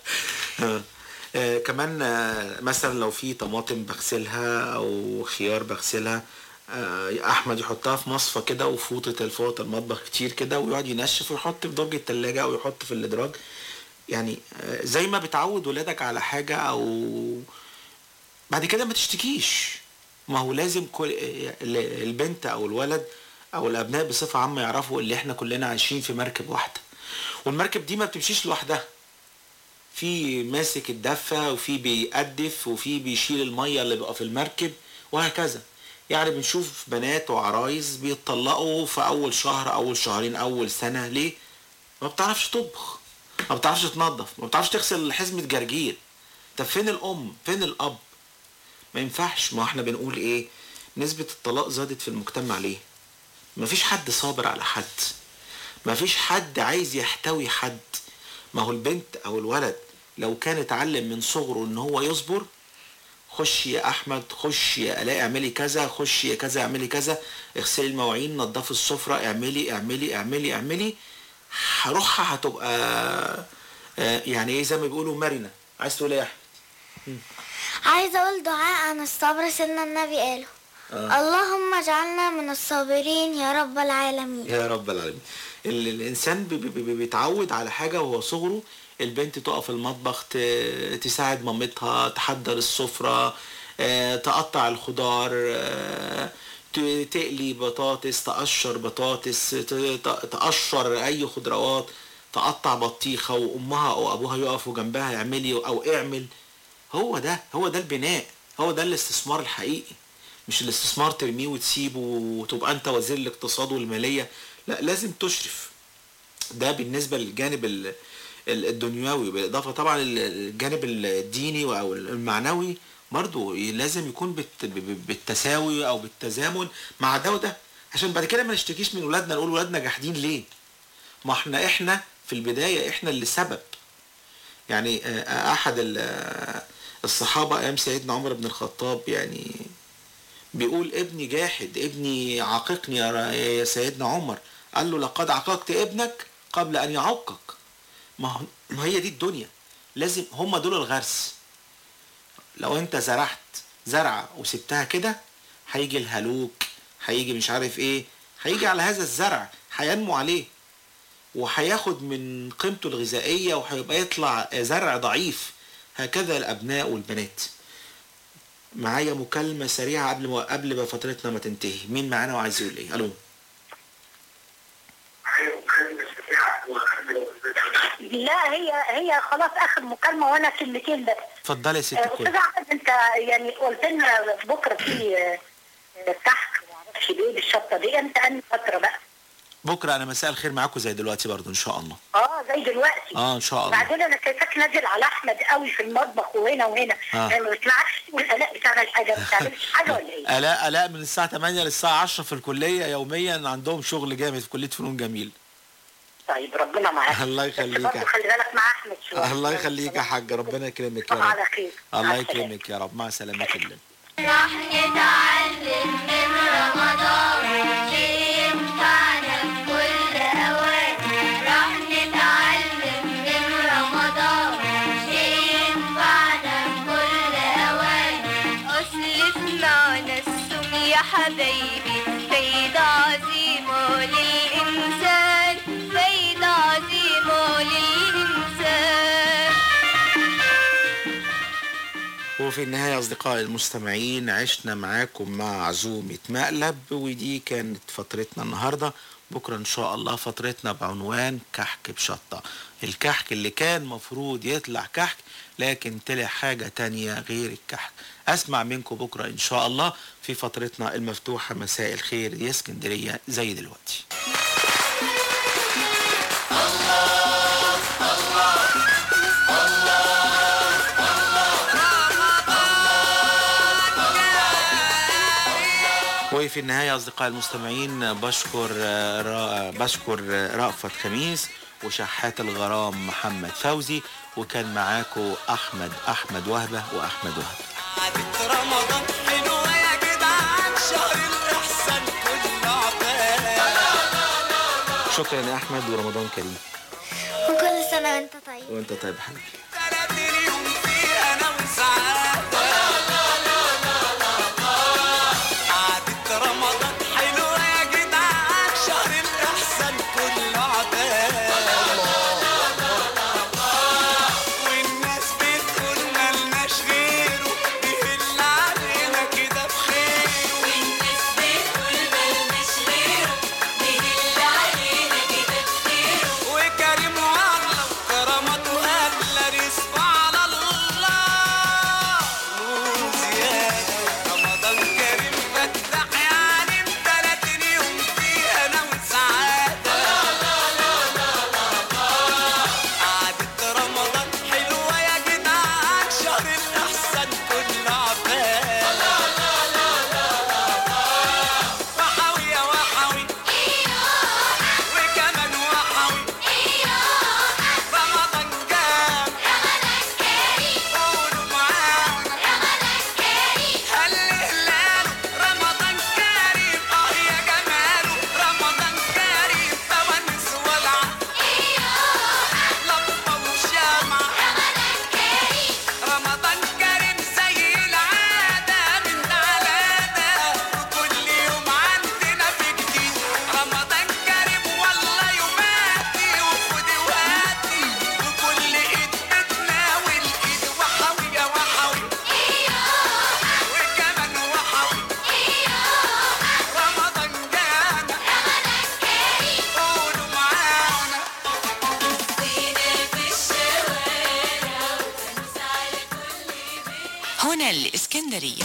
كمان مثلا لو في طماطم بغسلها او خيار بغسلها، احمد يحطها في مصفى كده وفوطة الفوط المطبخ كتير كده ويقعد ينشف ويحط في درج التلاجة او يحط في الادراج. يعني زي ما بتعود ولادك على حاجة او بعد كده ما تشتكيش. ما هو لازم كل البنت او الولد او الابناء بصفة عامة يعرفوا اللي احنا كلنا عايشين في مركب واحدة، والمركب دي ما بتمشيش لوحدها. في ماسك الدفة وفي بيقدف وفي بيشيل المية اللي بقى في المركب وهكذا. يعني بنشوف بنات وعرايس بيتطلقوا في اول شهر اول شهرين اول سنة. ليه؟ ما بتعرفش تطبخ، ما بتعرفش تنظف، ما بتعرفش تغسل حزمة جرجير. طب فين الام؟ فين الاب؟ ما ينفعش. ما احنا بنقول ايه؟ نسبة الطلاق زادت في المجتمع. ليه؟ ما فيش حد صابر على حد، ما فيش حد عايز يحتوي حد. ما هو البنت او الولد لو كان اتعلم من صغره ان هو يصبر، خش يا احمد، خش يا الاء اعملي كذا، خش يا كذا اعملي كذا، اغسلي المواعين، نظفي السفرة، اعملي اعملي اعملي اعملي، روحها هتبقى يعني ايه زي ما بيقولوا مرنة. عايز تقول ايه يا احمد؟ عايزة اقول دعاء عن الصبر سيدنا النبي قاله اللهم اجعلنا من الصابرين يا رب العالمين. يا رب العالمين. الانسان بيتعود على حاجة وهو صغره. البنت تقف المطبخ تساعد مامتها تحضر السفرة، تقطع الخضار، تقلي بطاطس، تقشر بطاطس، تقشر اي خضروات، تقطع بطيخة، وامها او ابوها يقفوا جنبها يعملي او اعمل. هو ده البناء، هو ده الاستثمار الحقيقي. مش الاستثمار ترميه وتسيبه وتبقى انت وزير الاقتصاد والمالية. لا، لازم تشرف. ده بالنسبة للجانب الدنيوي، بالاضافة طبعا الجانب الديني او المعنوي برضو لازم يكون بالتساوي او بالتزامن مع ده وده، عشان بعد كده ما نشتكيش من ولادنا نقول ولادنا جاحدين ليه. ما احنا في البداية احنا اللي سبب. يعني احد الصحابة ايام سيدنا عمر بن الخطاب يعني بيقول ابني جاحد، ابني عاققني يا سيدنا عمر. قال له لقد عاققت ابنك قبل ان يعوقك. ما هي دي الدنيا، لازم هم دول الغرس. لو انت زرعت زرعة وسبتها كده هيجي الهلوك، هيجي مش عارف ايه، هيجي على هذا الزرع هينمو عليه وهياخد من قيمته الغذائية وهيبقى يطلع زرع ضعيف. هكذا الابناء والبنات. معايا مكالمة سريعة قبل ما فترتنا ما تنتهي. مين معانا وعايز يقول ايه؟ الو. لا هي خلاص اخر مكالمه وانا كلمتين بس. اتفضلي يا ست الكل. استاذ احمد انت يعني قلت لنا بكره في كحك ومعرفش ايه بالشطه دي، امتى انهي فتره بقى؟ بكره انا مساء الخير معاكم زي دلوقتي برضو ان شاء الله. زي دلوقتي ان شاء الله. بعدين انا شايفاك نازل على احمد قوي في المطبخ وهنا وهنا. يعني ما بتسمعش والالاء بتعمل حاجه، ما بتعملش حاجه ولا ايه؟ الاء من الساعه 8 للساعه 10 في الكليه يوميا، عندهم شغل جامد في كليه فنون جميل. طيب ربنا معاك. الله يخليك. خلي بالك مع احمد شويه. الله يخليك يا حاج، ربنا يكرمك يا رب. على خير. الله يكرمك يا رب. مع سلامة الله. راح نتعلم من رمضان شيء ينفعنا في كل اوان. راح نتعلم من رمضان شيء ينفعنا في كل اوان. وفي النهاية أصدقائي المستمعين عشنا معاكم مع عزومة مقلب، ودي كانت فترتنا النهاردة. بكرة إن شاء الله فترتنا بعنوان كحك بشطة. الكحك اللي كان مفروض يطلع كحك لكن طلع حاجة تانية غير الكحك. أسمع منكم بكرة إن شاء الله في فترتنا المفتوحة مساء الخير يا اسكندرية زي دلوقتي. وفي النهاية أصدقائي المستمعين بشكر رأفت خميس وشحات الغرام محمد فوزي، وكان معاكم أحمد وهبة وأحمد وهبة. رمضان حلو يا جدعان، شهر الإحسان كله عباد. شكرا يا أحمد ورمضان كريم. وكل سنة وانت طيب. وانت طيب يا حبيبي. اليوم فيه أنا وسعادة. عادة رمضان حلو يا جدعان، شهر الإحسان كله عباد. والناس بتقول ملناش غيره، بيهل علينا كده بخير. والناس بتقول ملناش غيره، بيهل علينا كده بخير. وكريم والله وكرامته أغلى، رزق على الله وزيادة. رمضان كريم فتح يا عليم، 30 يوم فيه أنا وسعادة. عادة رمضان حلوة يا جدعان، شهر الإحسان كله عباد. وحوي يا وحوي وكمان وحوي، رمضان جاب قولوا معانا هل هلاله رمضان كريم. يا جماله رمضان كريم، فوانيس ولعة لمبة وشمعة. رمضان كريم زي العادة من ده على ده، وكل يوم عندنا في جديد. رمضان كريم والله يوماتي وخدي وهاتي، وكل ايد بتناول ايد. وحوي يا وحوي وكمان وحوي، رمضان جانا قولوا معانا. هنا الإسكندرية.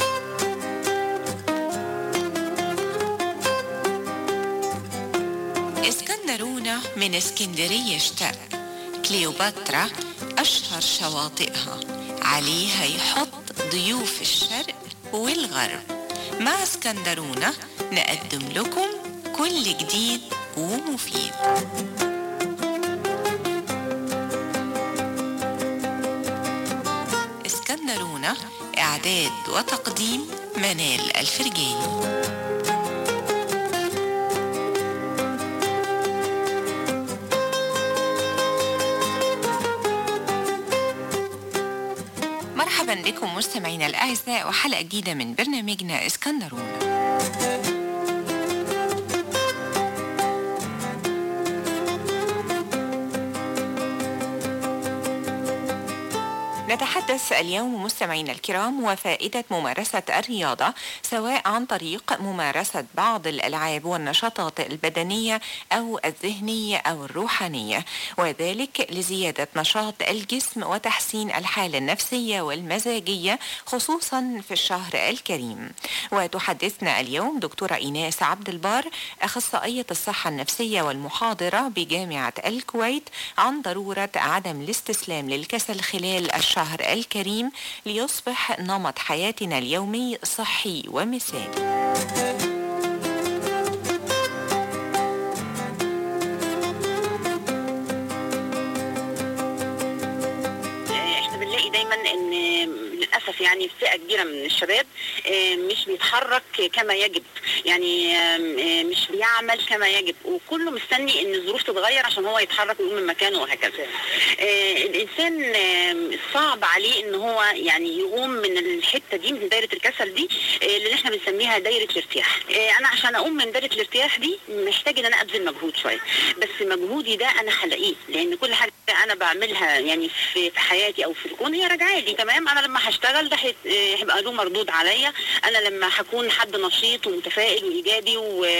اسكندرونا من اسكندرية اشتق، كليوباترا أشهر شواطئها، عليها يحط ضيوف الشرق والغرب. مع اسكندرونا نقدم لكم كل جديد ومفيد. اسكندرونا إعداد وتقديم منال الفرجاني. مرحبا بكم مستمعينا الأعزاء وحلقة جديدة من برنامجنا اسكندرونا. نتحدث اليوم مستمعينا الكرام وفائدة ممارسة الرياضة، سواء عن طريق ممارسة بعض الألعاب والنشاطات البدنية أو الذهنية أو الروحانية، وذلك لزيادة نشاط الجسم وتحسين الحالة النفسية والمزاجية خصوصا في الشهر الكريم. وتحدثنا اليوم دكتورة إيناس عبد البار، أخصائية الصحة النفسية والمحاضرة بجامعة الكويت، عن ضرورة عدم الاستسلام للكسل خلال الشهر الكريم ليصبح نمط حياتنا اليومي صحي ومثالي. دايما ان للاسف يعني فئه كبيره من الشباب مش بيتحرك كما يجب. يعني مش بيعمل كما يجب، وكله مستني ان الظروف تتغير عشان هو يتحرك ويقوم من مكانه وهكذا. الانسان صعب عليه ان هو يعني يقوم من الحته دي، من دايره الكسل دي اللي احنا بنسميها دايره الارتياح. انا عشان اقوم من دايره الارتياح دي محتاج ان انا ابذل مجهود شويه، بس مجهودي ده انا هلاقيه، لان كل حاجه انا بعملها يعني في حياتي او في الكون هي راجعه لي. تمام، انا لما هشتغل ده هيبقى له مردود عليا. انا لما هكون حد نشيط ومتفائل وايجابي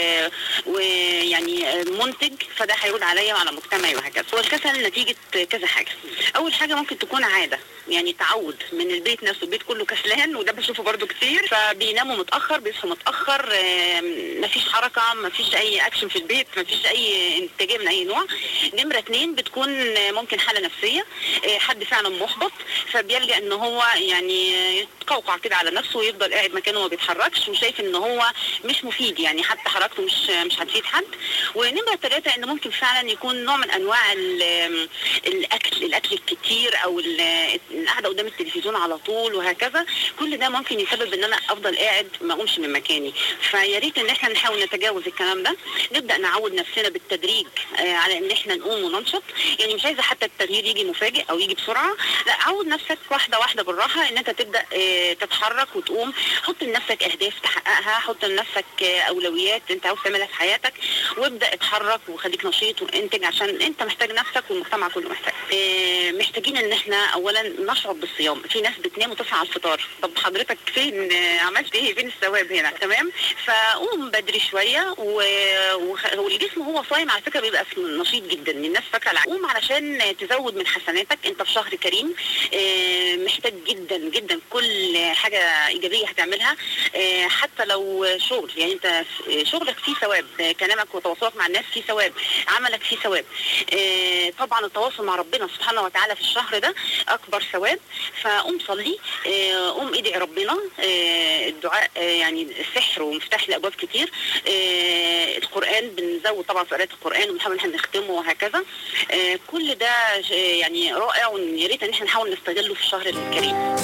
ويعني منتج، فده هيرد عليا وعلى مجتمعي وهكذا. هو الكسل نتيجه كذا حاجه. اول حاجه ممكن تكون عاده، يعني تعود من البيت نفسه، البيت كله كسلان وده بشوفه برضو كتير، فبيناموا متاخر بيصحوا متاخر، مفيش حركه، مفيش اي اكشن في البيت، مفيش اي انتاجيه من اي نوع. نمره 2 بتكون ممكن حاله نفسيه، حد فعلا محبط فبيلجأ ان هو يعني يتقوقع كده على نفسه ويفضل قاعد مكانه وما بيتحركش وشايف ان هو مش مفيد، يعني حتى حركته مش هتفيد حد. ونمره 3 ان ممكن فعلا يكون نوع من انواع الاكل الكتير او القعده قدام التلفزيون على طول وهكذا. كل ده ممكن يسبب ان انا افضل قاعد ما اقومش من مكاني. فيا ريت ان احنا نحاول نتجاوز الكلام ده، نبدا نعود نفسنا بالتدريج على ان احنا نقوم وننشط. يعني مش عايزه حتى التغيير يجي مفاجئ او يجي بسرعه، لا، عود نفسك واحده واحده بالراحه ان انت تبدا تتحرك وتقوم. حط لنفسك اهداف تحققها، حط لنفسك اولويات انت عاوز تعملها في حياتك، وابدا اتحرك وخليك نشيط وانتج، عشان انت محتاج نفسك والمجتمع كله محتاج. محتاجين ان احنا اولا نشعر بالصيام. في ناس بتنام وتصحى على الفطار، طب حضرتك فين عملت ايه؟ فين الثواب هنا؟ تمام، فقوم بدري شويه والجسم هو صايم على فكره بيبقى نشيط جدا. الناس فاكره قوم علشان تزود من حسناتك، انت في شهر كريم محتاج جدا جدا كل حاجه ايجابيه هتعملها، حتى لو شغل، يعني انت شغلك فيه ثواب، كلامك وتواصلك مع الناس فيه ثواب، عملك فيه ثواب. طبعا التواصل مع ربنا سبحانه وتعالى في الشهر ده اكبر ثواب. فقوم صلي، قوم ادعي ربنا. الدعاء يعني السحر ومفتاح لابواب كتير. القران بنزود طبعا في قراءه القران وبنحاول ان احنا نختمه وهكذا. كل ده يعني رائع، ويا ريت ان احنا نحاول نستغله في الشهر الكريم.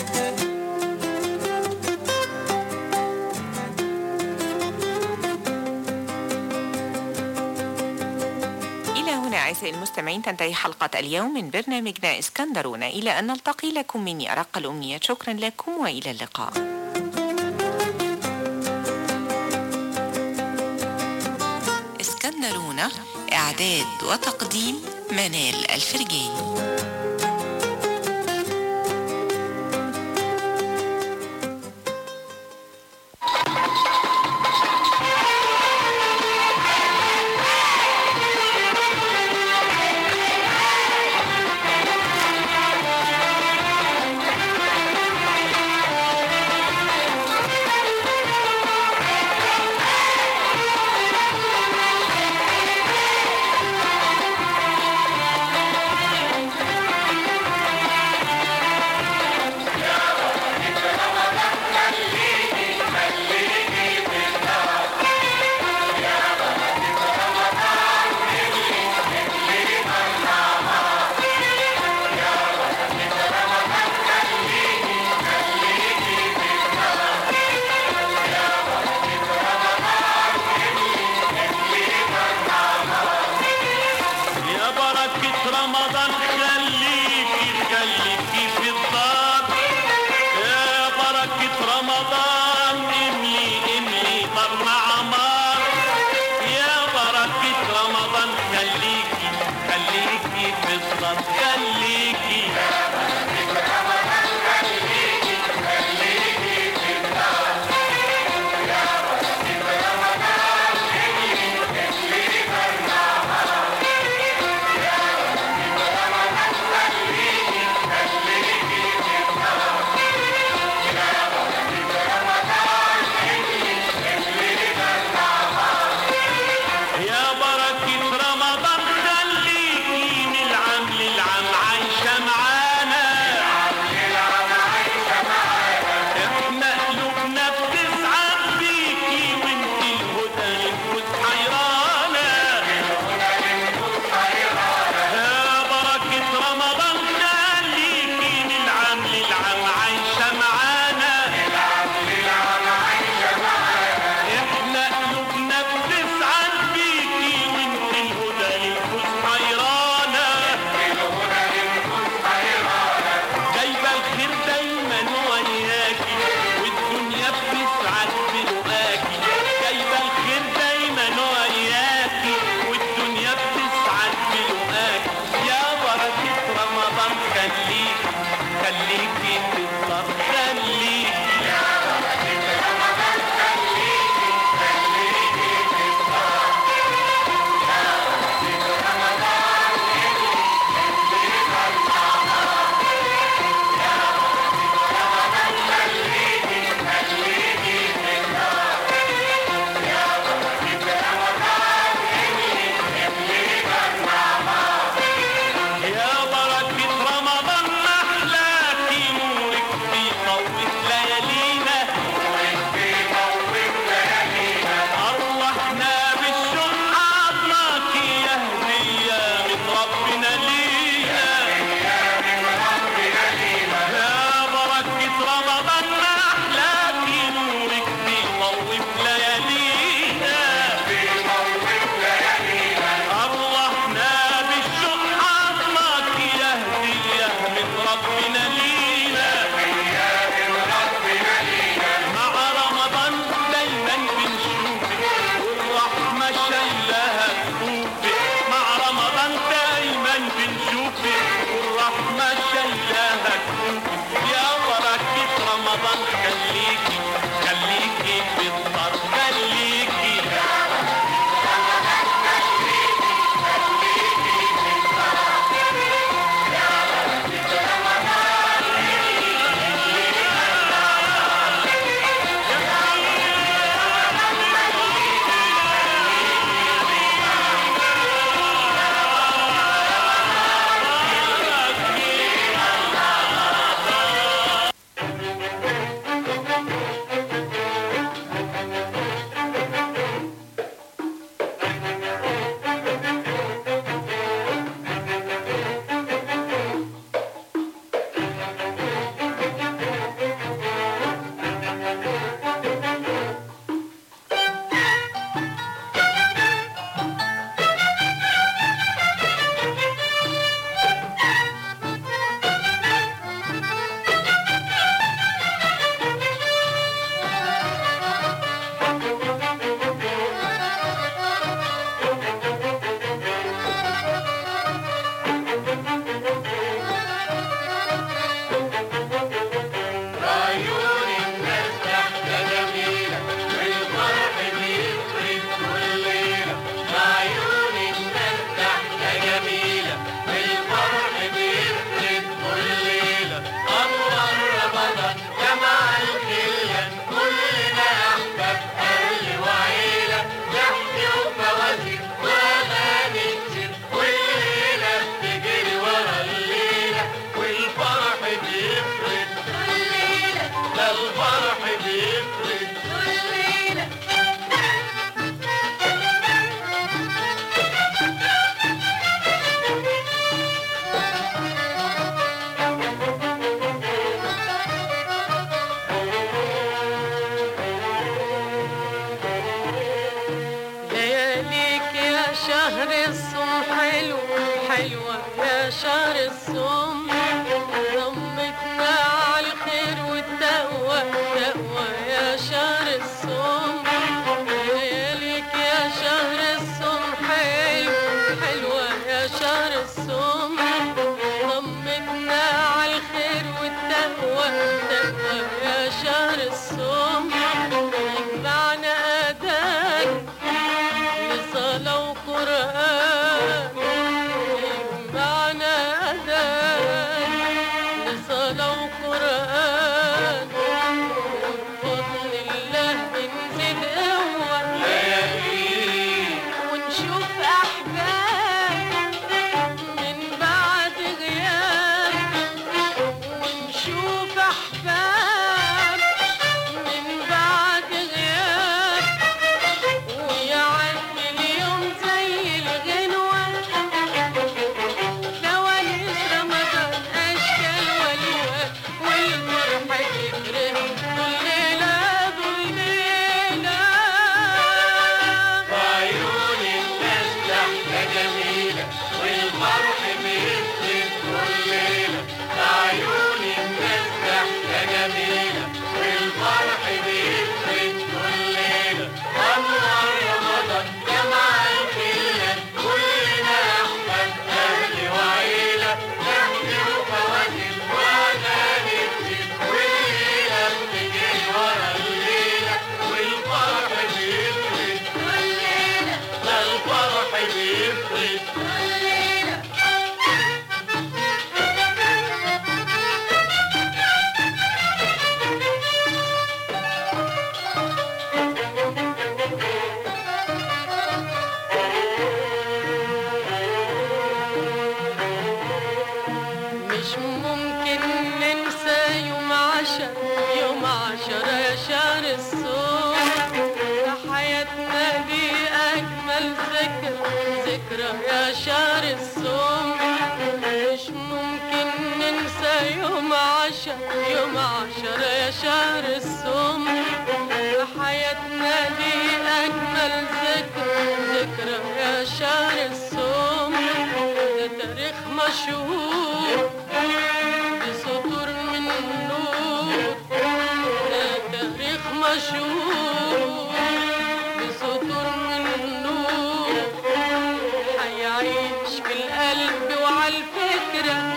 أعزائي المستمعين، تنتهي حلقة اليوم من برنامجنا اسكندرون. إلى أن نلتقي لكم مني أرق الأمنيات. شكرا لكم وإلى اللقاء. اسكندرون، إعداد وتقديم منال الفرجاني. رمضان خليكي من العام للعام عايشة معانا. شهر الصوم حلو حلوة يا شهر الصوم ضمتنا على الخير والتقوى تقوى يا شهر الصوم لياليك يا شهر الصوم حلو حلوة يا شهر الصوم ضمتنا على الخير والتقوى تقوى يا شهر الصوم يجمعنا أذان لصلاة وقرآن يجمعنا أذان لصلاة وقرآن وبفضل الله بنزيد قوة ونشوف أحباب من بعد غياب ونشوف أحباب من بعد غياب ويعدي اليوم زي الغنوة فوانيس رمضان أشكال والوان والفرحة تفرح كل ليلة كل ليلة وعيون الناس ضحكة جميلة والفرح بيفرح كل ليلة عيون الناس ضحكة جميلة والفرح بيفرح كل ليلة أنوار رمضان جمع الخلة كلنا أحمد أهل وعيلة نحكي وفواتير وأغاني كتير والليلة بتجري ورا الليلة والفرح بيفرح كل ليلة ده الفرح بيفرح كل ليلة مش ممكن ننسى يوم عشرة يا شهر الصوم ده حياتنا دي أجمل ذكرى يا شهر الصوم مش ممكن ننسى يوم عشرة يا شهر الصوم ده حياتنا دي أجمل ذكرى يا شهر الصوم ده تاريخ مشهور بسطور من نور ده تاريخ مشهور بسطور من نور هيعيش في القلب وعلى الفكرة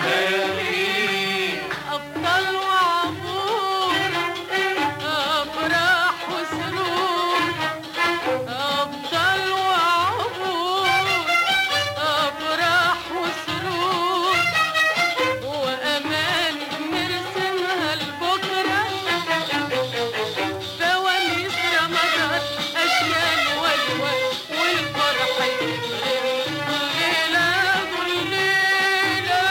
أبطال وعبور أفراح وسرور أبطال وعبور أفراح وسرور وأمان نرسمها لبكرة فوانيس رمضان أشكال والوان والفرح يفرح كل ليلة كل ليلة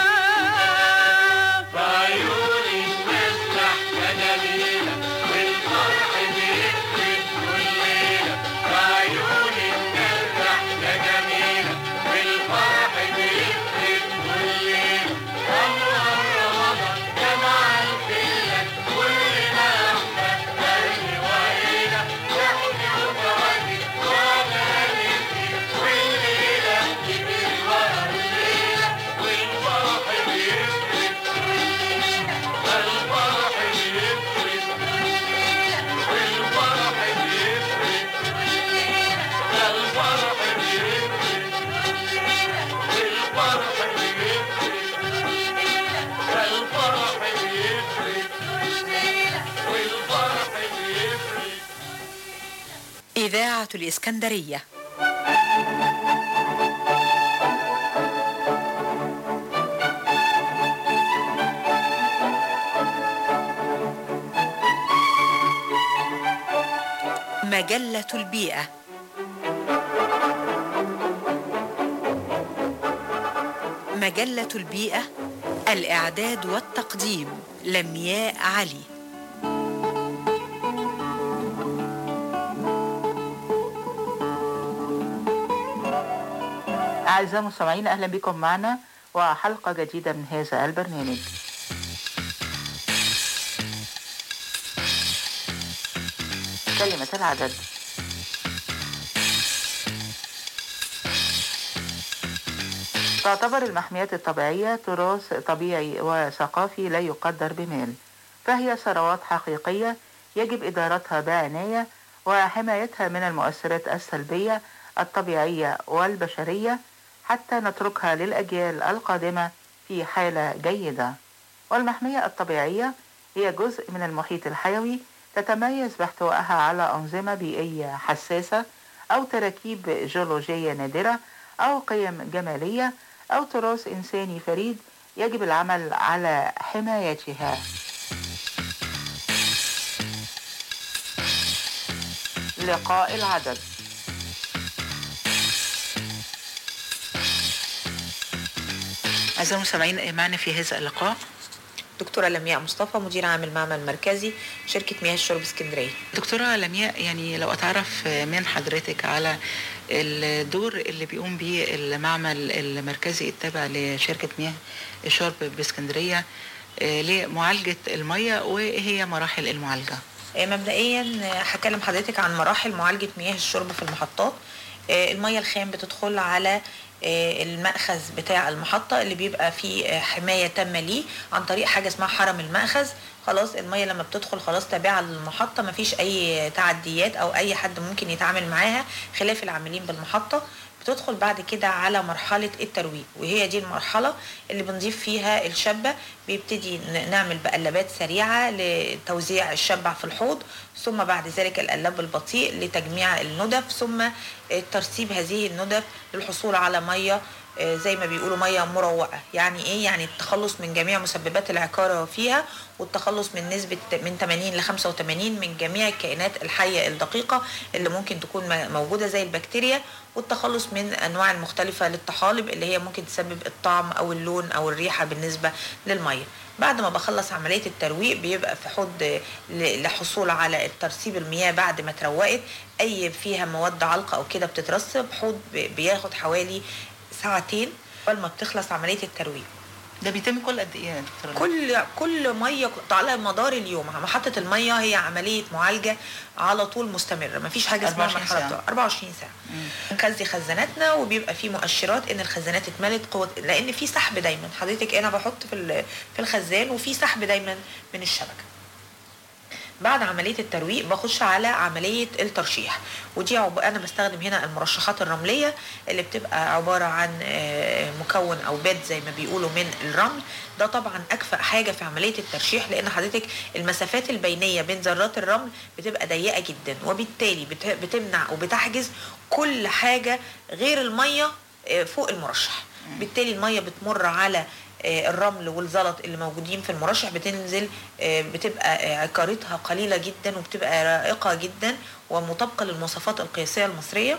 بعيون الناس ضحكة جميلة والفرح بيفرح كل ليلة بعيون الناس ضحكة جميلة والفرح بيفرح كل ليلة أنوار رمضان جمع الخلة كلنا أحمد أهل وعيلة نحكي وفواتير وأغاني كتير والليلة بتجري ورا الليلة والفرح بيفرح ده الفرح بيفرح والفرح بيفرح ده الفرح بيفرح والفرح بيفرح ده الفرح بيفرح والفرح بيفرح. إذاعة الإسكندرية. مجلة البيئة. مجلة البيئة، الإعداد والتقديم لمياء علي. أعزائي المستمعين، أهلا بكم معنا وحلقة جديدة من هذا البرنامج. كلمة العدد. تعتبر المحميات الطبيعية تراث طبيعي وثقافي لا يقدر بمال، فهي ثروات حقيقية يجب إدارتها بعناية وحمايتها من المؤثرات السلبية الطبيعية والبشرية حتى نتركها للأجيال القادمة في حالة جيدة. والمحمية الطبيعية هي جزء من المحيط الحيوي تتميز باحتوائها على أنظمة بيئية حساسة أو تراكيب جيولوجية نادرة أو قيم جمالية أو تراث إنساني فريد يجب العمل على حمايتها. لقاء العدد. أعزائي المستمعين، معنا في هذا اللقاء دكتورة لمياء مصطفى، مدير عام المعمل المركزي شركة مياه الشرب اسكندرية. دكتورة لمياء، يعني لو أتعرف من حضرتك على الدور اللي بيقوم به المعمل المركزي التابع لشركة مياه الشرب باسكندرية لمعالجة المياه، وإيه هي مراحل المعالجة؟ مبدئيا هكلم حضرتك عن مراحل معالجة مياه الشرب في المحطات. المياه الخام بتدخل على المأخذ بتاع المحطة اللي بيبقى فيه حماية تامة ليه عن طريق حاجة اسمها حرم المأخذ. خلاص المية لما بتدخل خلاص تابعة للمحطة، مفيش أي تعديات أو أي حد ممكن يتعامل معاها خلاف العاملين بالمحطة. بتدخل بعد كده على مرحلة الترويق، وهي دي المرحلة اللي بنضيف فيها الشبة. بيبتدي نعمل بقلبات سريعة لتوزيع الشبع في الحوض، ثم بعد ذلك القلب البطيء لتجميع الندف، ثم ترسيب هذه الندف للحصول على مية زي ما بيقولوا مية مروقة. يعني ايه؟ يعني التخلص من جميع مسببات العقارة فيها، والتخلص من نسبة من 80 ل 85 من جميع الكائنات الحية الدقيقة اللي ممكن تكون موجودة زي البكتيريا، والتخلص من أنواع المختلفة للطحالب اللي هي ممكن تسبب الطعم أو اللون أو الريحة بالنسبة للمية. بعد ما بخلص عملية الترويق بيبقى في حوض للحصول على ترسيب المياه بعد ما تروقت، أي فيها مواد علقة أو كده بتترسب. حوض بياخد حوالي ساعتين قبل ما بتخلص عملية الترويق. ده بيتم كل قد ايه يا دكتوره؟ كل ميه على مدار اليوم. محطه الميه هي عمليه معالجه على طول مستمره، مفيش حاجه اسمها مرحله 24 ساعه. بنخزي خزاناتنا وبيبقى في مؤشرات ان الخزانات اتملت قوه، لان في سحب دايما. حضرتك انا بحط في الخزان وفي سحب دايما من الشبكه. بعد عملية الترويق بخش على عملية الترشيح، ودي أنا بستخدم هنا المرشحات الرملية اللي بتبقى عبارة عن مكون أو بيد زي ما بيقولوا من الرمل. ده طبعا أكفأ حاجة في عملية الترشيح، لأن حضرتك المسافات البينية بين ذرات الرمل بتبقى ضيقة جدا، وبالتالي بتمنع وبتحجز كل حاجة غير المية فوق المرشح. بالتالي المية بتمر على الرمل والزلط اللي موجودين في المرشح، بتنزل بتبقى عقارتها قليلة جدا وبتبقى رائقة جدا ومطابقة للمواصفات القياسية المصرية.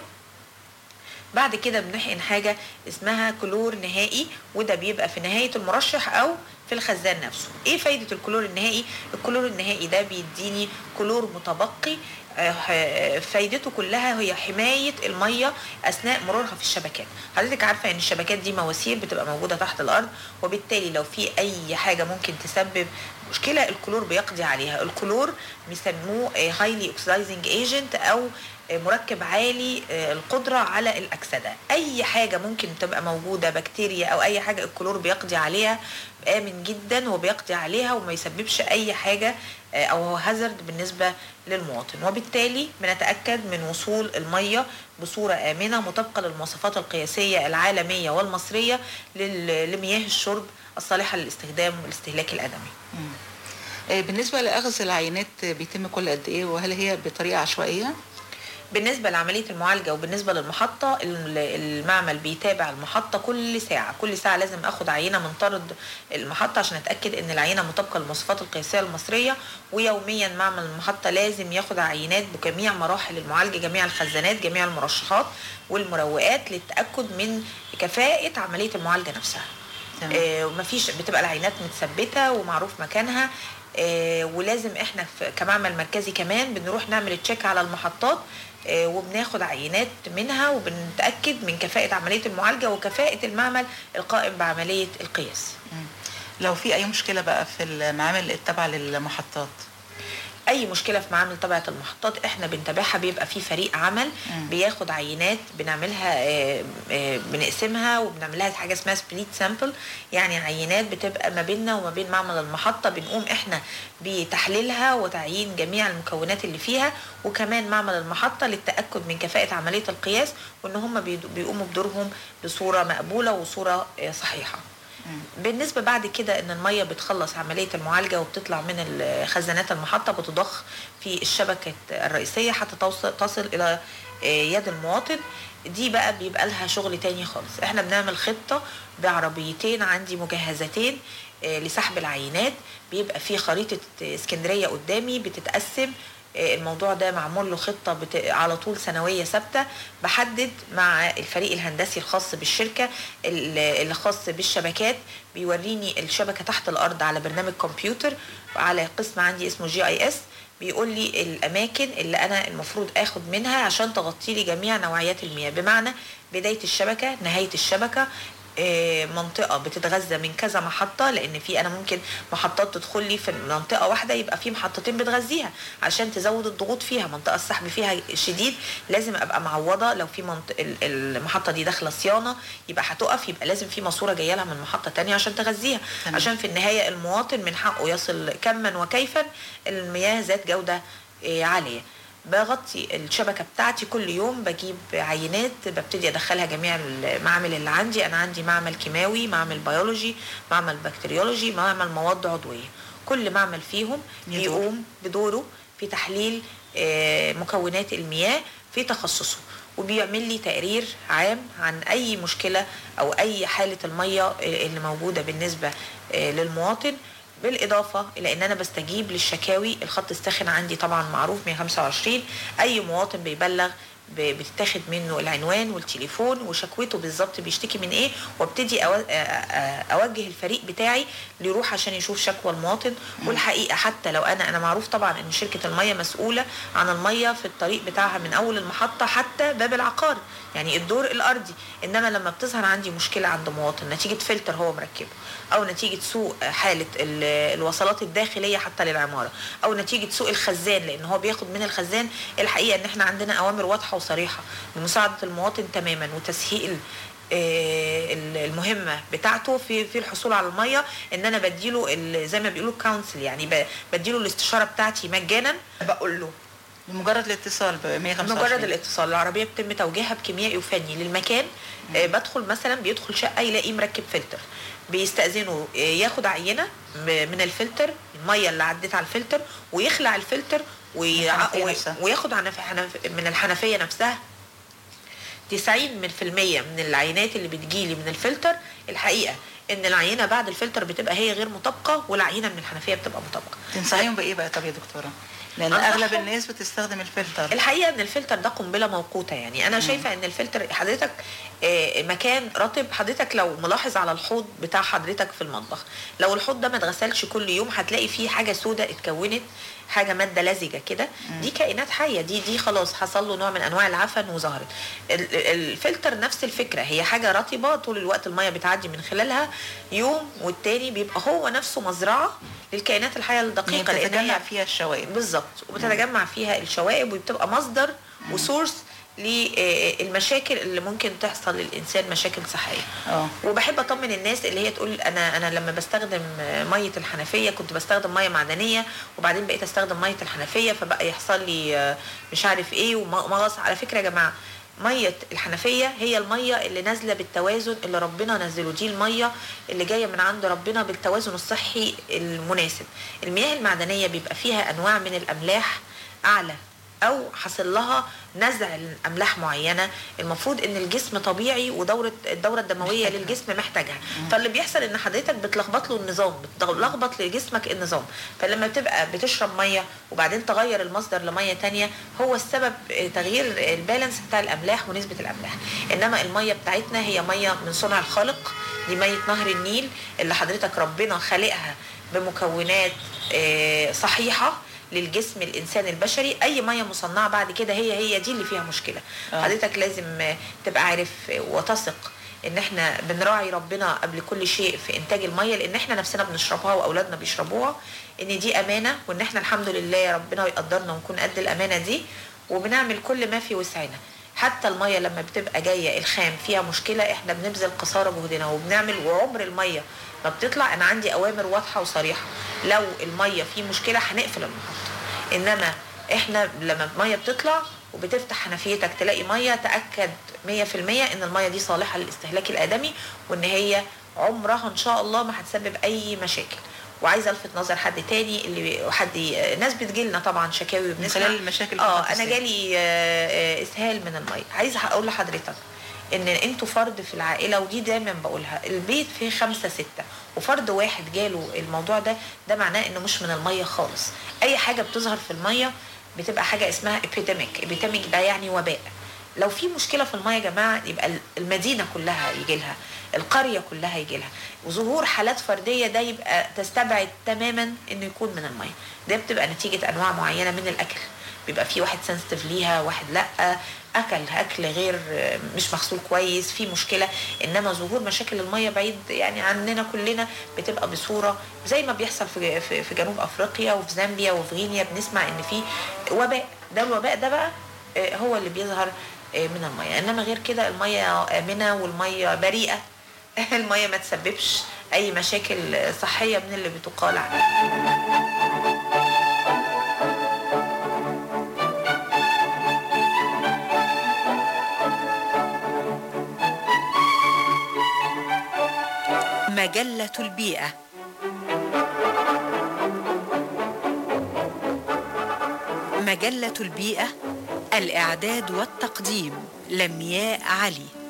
بعد كده بنحقن حاجة اسمها كلور نهائي، وده بيبقى في نهاية المرشح أو في الخزان نفسه. ايه فايدة الكلور النهائي؟ الكلور النهائي ده بيديني كلور متبقي، فايدته كلها هي حماية المية أثناء مرورها في الشبكات. حضرتك عارفة ان الشبكات دي مواسير بتبقى موجودة تحت الأرض، وبالتالي لو في أي حاجة ممكن تسبب مشكلة الكلور بيقضي عليها. الكلور بيسموه highly oxidizing agent أو مركب عالي القدرة على الأكسدة. أي حاجة ممكن تبقى موجودة بكتيريا أو أي حاجة الكلور بيقضي عليها، آمن جدا وبيقضي عليها وما يسببش أي حاجة أو هو هازارد بالنسبة للمواطن. وبالتالي بنتأكد من وصول المية بصورة آمنة مطابقة للمواصفات القياسية العالمية والمصرية لمياه الشرب الصالحة للاستخدام والاستهلاك الآدمي. بالنسبة لأخذ العينات بيتم كل قد إيه، وهل هي بطريقة عشوائية؟ بالنسبة لعملية المعالجة وبالنسبة للمحطة، المعمل بيتابع المحطة كل ساعة لازم اخد عينة من طرد المحطة عشان اتأكد ان العينة مطابقة للمواصفات القياسية المصرية. ويوميا معمل المحطة لازم ياخد عينات بجميع مراحل المعالجة، جميع الخزانات، جميع المرشحات والمروقات، للتأكد من كفاءة عملية المعالجة نفسها. مفيش، بتبقى العينات متثبتة ومعروف مكانها. ولازم احنا كمعمل مركزي كمان بنروح نعمل تشيك على المحطات وبناخد عينات منها وبنتأكد من كفاءة عملية المعالجة وكفاءة المعمل القائم بعملية القياس. لو في أي مشكلة بقى في المعامل التابعة للمحطات، اي مشكله في معامل طبيعه المحطات احنا بنتابعها، بيبقى في فريق عمل بياخد عينات بنعملها بنقسمها وبنعمل لها حاجه اسمها سبليت سامبل، يعني عينات بتبقى ما بيننا وما بين معمل المحطه، بنقوم احنا بتحليلها وتعيين جميع المكونات اللي فيها، وكمان معمل المحطه للتاكد من كفاءه عمليه القياس وان هم بيقوموا بدورهم بصوره مقبوله وصوره صحيحه. بالنسبة بعد كده ان المية بتخلص عملية المعالجة وبتطلع من خزانات المحطة بتضخ في الشبكة الرئيسية حتى تصل الى يد المواطن. دي بقى بيبقى لها شغل تاني خالص. احنا بنعمل خطة بعربيتين عندي مجهزتين لسحب العينات، بيبقى في خريطة اسكندرية قدامي بتتقسم، الموضوع ده معمول له خطة على طول سنوية ثابتة، بحدد مع الفريق الهندسي الخاص بالشركة اللي خاص بالشبكات، بيوريني الشبكة تحت الأرض على برنامج كمبيوتر على قسم عندي اسمه GIS، بيقول لي الأماكن اللي أنا المفروض أخد منها عشان تغطي لي جميع نوعيات المياه، بمعنى بداية الشبكة، نهاية الشبكة، منطقة بتتغذى من كذا محطة، لأن في أنا ممكن محطات تدخل لي في منطقة واحدة يبقى في محطتين بتغذيها عشان تزود الضغوط فيها، منطقة السحب فيها شديد لازم أبقى معوضة، لو في المحطة دي داخلة صيانة يبقى هتقف، يبقى لازم في ماسورة جاية لها من محطة تانية عشان تغذيها، عشان في النهاية المواطن من حقه يصل كما وكيفا المياه ذات جودة عالية. بغطي الشبكة بتاعتي كل يوم، بجيب عينات ببتدي ادخلها جميع المعامل اللي عندي. انا عندي معمل كيماوي، معمل بيولوجي، معمل بكتيريولوجي، معمل مواد عضوية، كل معمل فيهم بيقوم بدوره في تحليل مكونات المياه في تخصصه، وبيعمل لي تقرير عام عن اي مشكلة او اي حالة المية اللي موجودة بالنسبة للمواطن، بالإضافة إلى أن أنا بستجيب للشكاوي. الخط الساخن عندي طبعا معروف 125، أي مواطن بيبلغ بتتاخد منه العنوان والتليفون وشكوته بالظبط بيشتكي من ايه، وابتدي اوجه الفريق بتاعي ليروح عشان يشوف شكوى المواطن. والحقيقه حتى لو انا معروف طبعا ان شركه الميه مسؤوله عن الميه في الطريق بتاعها من اول المحطه حتى باب العقار، يعني الدور الارضي، انما لما بتظهر عندي مشكله عند مواطن نتيجه فلتر هو مركبه، او نتيجه سوء حاله الوصلات الداخليه حتى للعماره، او نتيجه سوء الخزان لان هو بياخد من الخزان، الحقيقه ان احنا عندنا اوامر واضحه وصريحه لمساعده المواطن تماما وتسهيل المهمه بتاعته في الحصول على الميه، ان انا بديله زي ما بيقولوا كونسل، يعني بديله الاستشاره بتاعتي مجانا، بقول له بمجرد الاتصال ب 125 مجرد الاتصال العربيه بيتم توجيهها بكيميائي وفني للمكان. بدخل مثلا بيدخل شقه يلاقيه مركب فلتر، بيستأذنه ياخد عينه من الفلتر، الميه اللي عدت على الفلتر، ويخلع الفلتر وياخد من الحنفيه نفسها 90% من العينات اللي بتجيلي من الفلتر. الحقيقه ان العينه بعد الفلتر بتبقى هي غير مطابقه، والعينه من الحنفيه بتبقى مطابقه. تنصحيهم بايه بقى طب يا دكتوره؟ لان اغلب الناس بتستخدم الفلتر. الحقيقه ان الفلتر ده قنبله موقوته، يعني انا شايفه ان الفلتر حضرتك مكان رطب، حضرتك لو ملاحظ على الحوض بتاع حضرتك في المطبخ، لو الحوض ده ما اتغسلش كل يوم هتلاقي فيه حاجه سوداء اتكونت، حاجه ماده لزجه كده، دي كائنات حيه، دي خلاص حصل له نوع من انواع العفن وظهرت. الفلتر نفس الفكره، هي حاجه رطبه طول الوقت الميه بتعدي من خلالها، يوم والتاني بيبقى هو نفسه مزرعه للكائنات الحيه الدقيقه، لان بتتجمع فيها الشوائب بالظبط، وبتتجمع فيها الشوائب وبتبقى مصدر وسورس للمشاكل اللي ممكن تحصل للانسان، مشاكل صحيه. وبحب اطمن الناس اللي هي تقول انا لما بستخدم ميه الحنفيه كنت بستخدم ميه معدنيه وبعدين بقيت استخدم ميه الحنفيه فبقى يحصل لي مش عارف ايه ومغص. على فكره يا جماعه، ميه الحنفيه هي الميه اللي نازله بالتوازن اللي ربنا نزله، دي الميه اللي جايه من عند ربنا بالتوازن الصحي المناسب. المياه المعدنيه بيبقى فيها انواع من الاملاح اعلى او حصل لها نزع املاح معينه، المفروض ان الجسم طبيعي الدوره الدمويه للجسم محتاجها، فاللي بيحصل ان حضرتك بتلخبط له النظام، بتلخبط لجسمك النظام، فلما بتبقى بتشرب ميه وبعدين تغير المصدر لميه تانية هو السبب تغيير البالانس بتاع الاملاح ونسبه الاملاح. انما الميه بتاعتنا هي ميه من صنع الخالق، دي ميه نهر النيل اللي حضرتك ربنا خالقها بمكونات صحيحه للجسم الانسان البشري. اي ميه مصنعه بعد كده هي دي اللي فيها مشكله. حضرتك لازم تبقى عارف وتثق ان احنا بنراعي ربنا قبل كل شيء في انتاج الميه، لان احنا نفسنا بنشربها واولادنا بيشربوها، ان دي امانه، وان احنا الحمد لله ربنا يقدرنا ونكون قد الامانه دي، وبنعمل كل ما في وسعنا. حتى الميه لما بتبقى جايه الخام فيها مشكله احنا بنبذل قصارى جهدنا وبنعمل، وعمر الميه ما بتطلع انا عندي اوامر واضحه وصريحه، لو الميه في مشكله هنقفل المحطه. انما احنا لما الميه بتطلع وبتفتح حنفيتك تلاقي ميه، تاكد 100% ان الميه دي صالحه للاستهلاك الادمي، وان هي عمرها ان شاء الله ما هتسبب اي مشاكل. وعايزه الفت نظر حد تاني، اللي ناس بتجيلنا طبعا شكاوي وبنسمع خلال المشاكل انا جالي اسهال من الميه. عايزه اقول لحضرتك ان انتوا فرد في العائله، ودي دايما بقولها، البيت فيه 5 6 وفرد واحد جاله الموضوع ده معناه انه مش من الميه خالص. اي حاجه بتظهر في الميه بتبقى حاجه اسمها ابيديميك ده يعني وباء. لو في مشكله في الميه يا جماعه يبقى المدينه كلها يجي لها، القريه كلها يجي لها. وظهور حالات فرديه ده يبقى تستبعد تماما انه يكون من الميه. ده بتبقى نتيجه انواع معينه من الاكل، بيبقى في واحد سنسيتيف ليها، واحد لا، اكل غير مش مغسول كويس، في مشكله. انما ظهور مشاكل الميه بعيد يعني عننا كلنا بتبقى بصوره زي ما بيحصل في جنوب افريقيا وفي زامبيا وفي غينيا، بنسمع ان في وباء. ده الوباء ده بقى هو اللي بيظهر من الميه. انما غير كده الميه امنه والميه بريئه الميه ما تسببش اي مشاكل صحيه من اللي بتقال عنها. مجلة البيئة. مجلة البيئة، الإعداد والتقديم لمياء علي.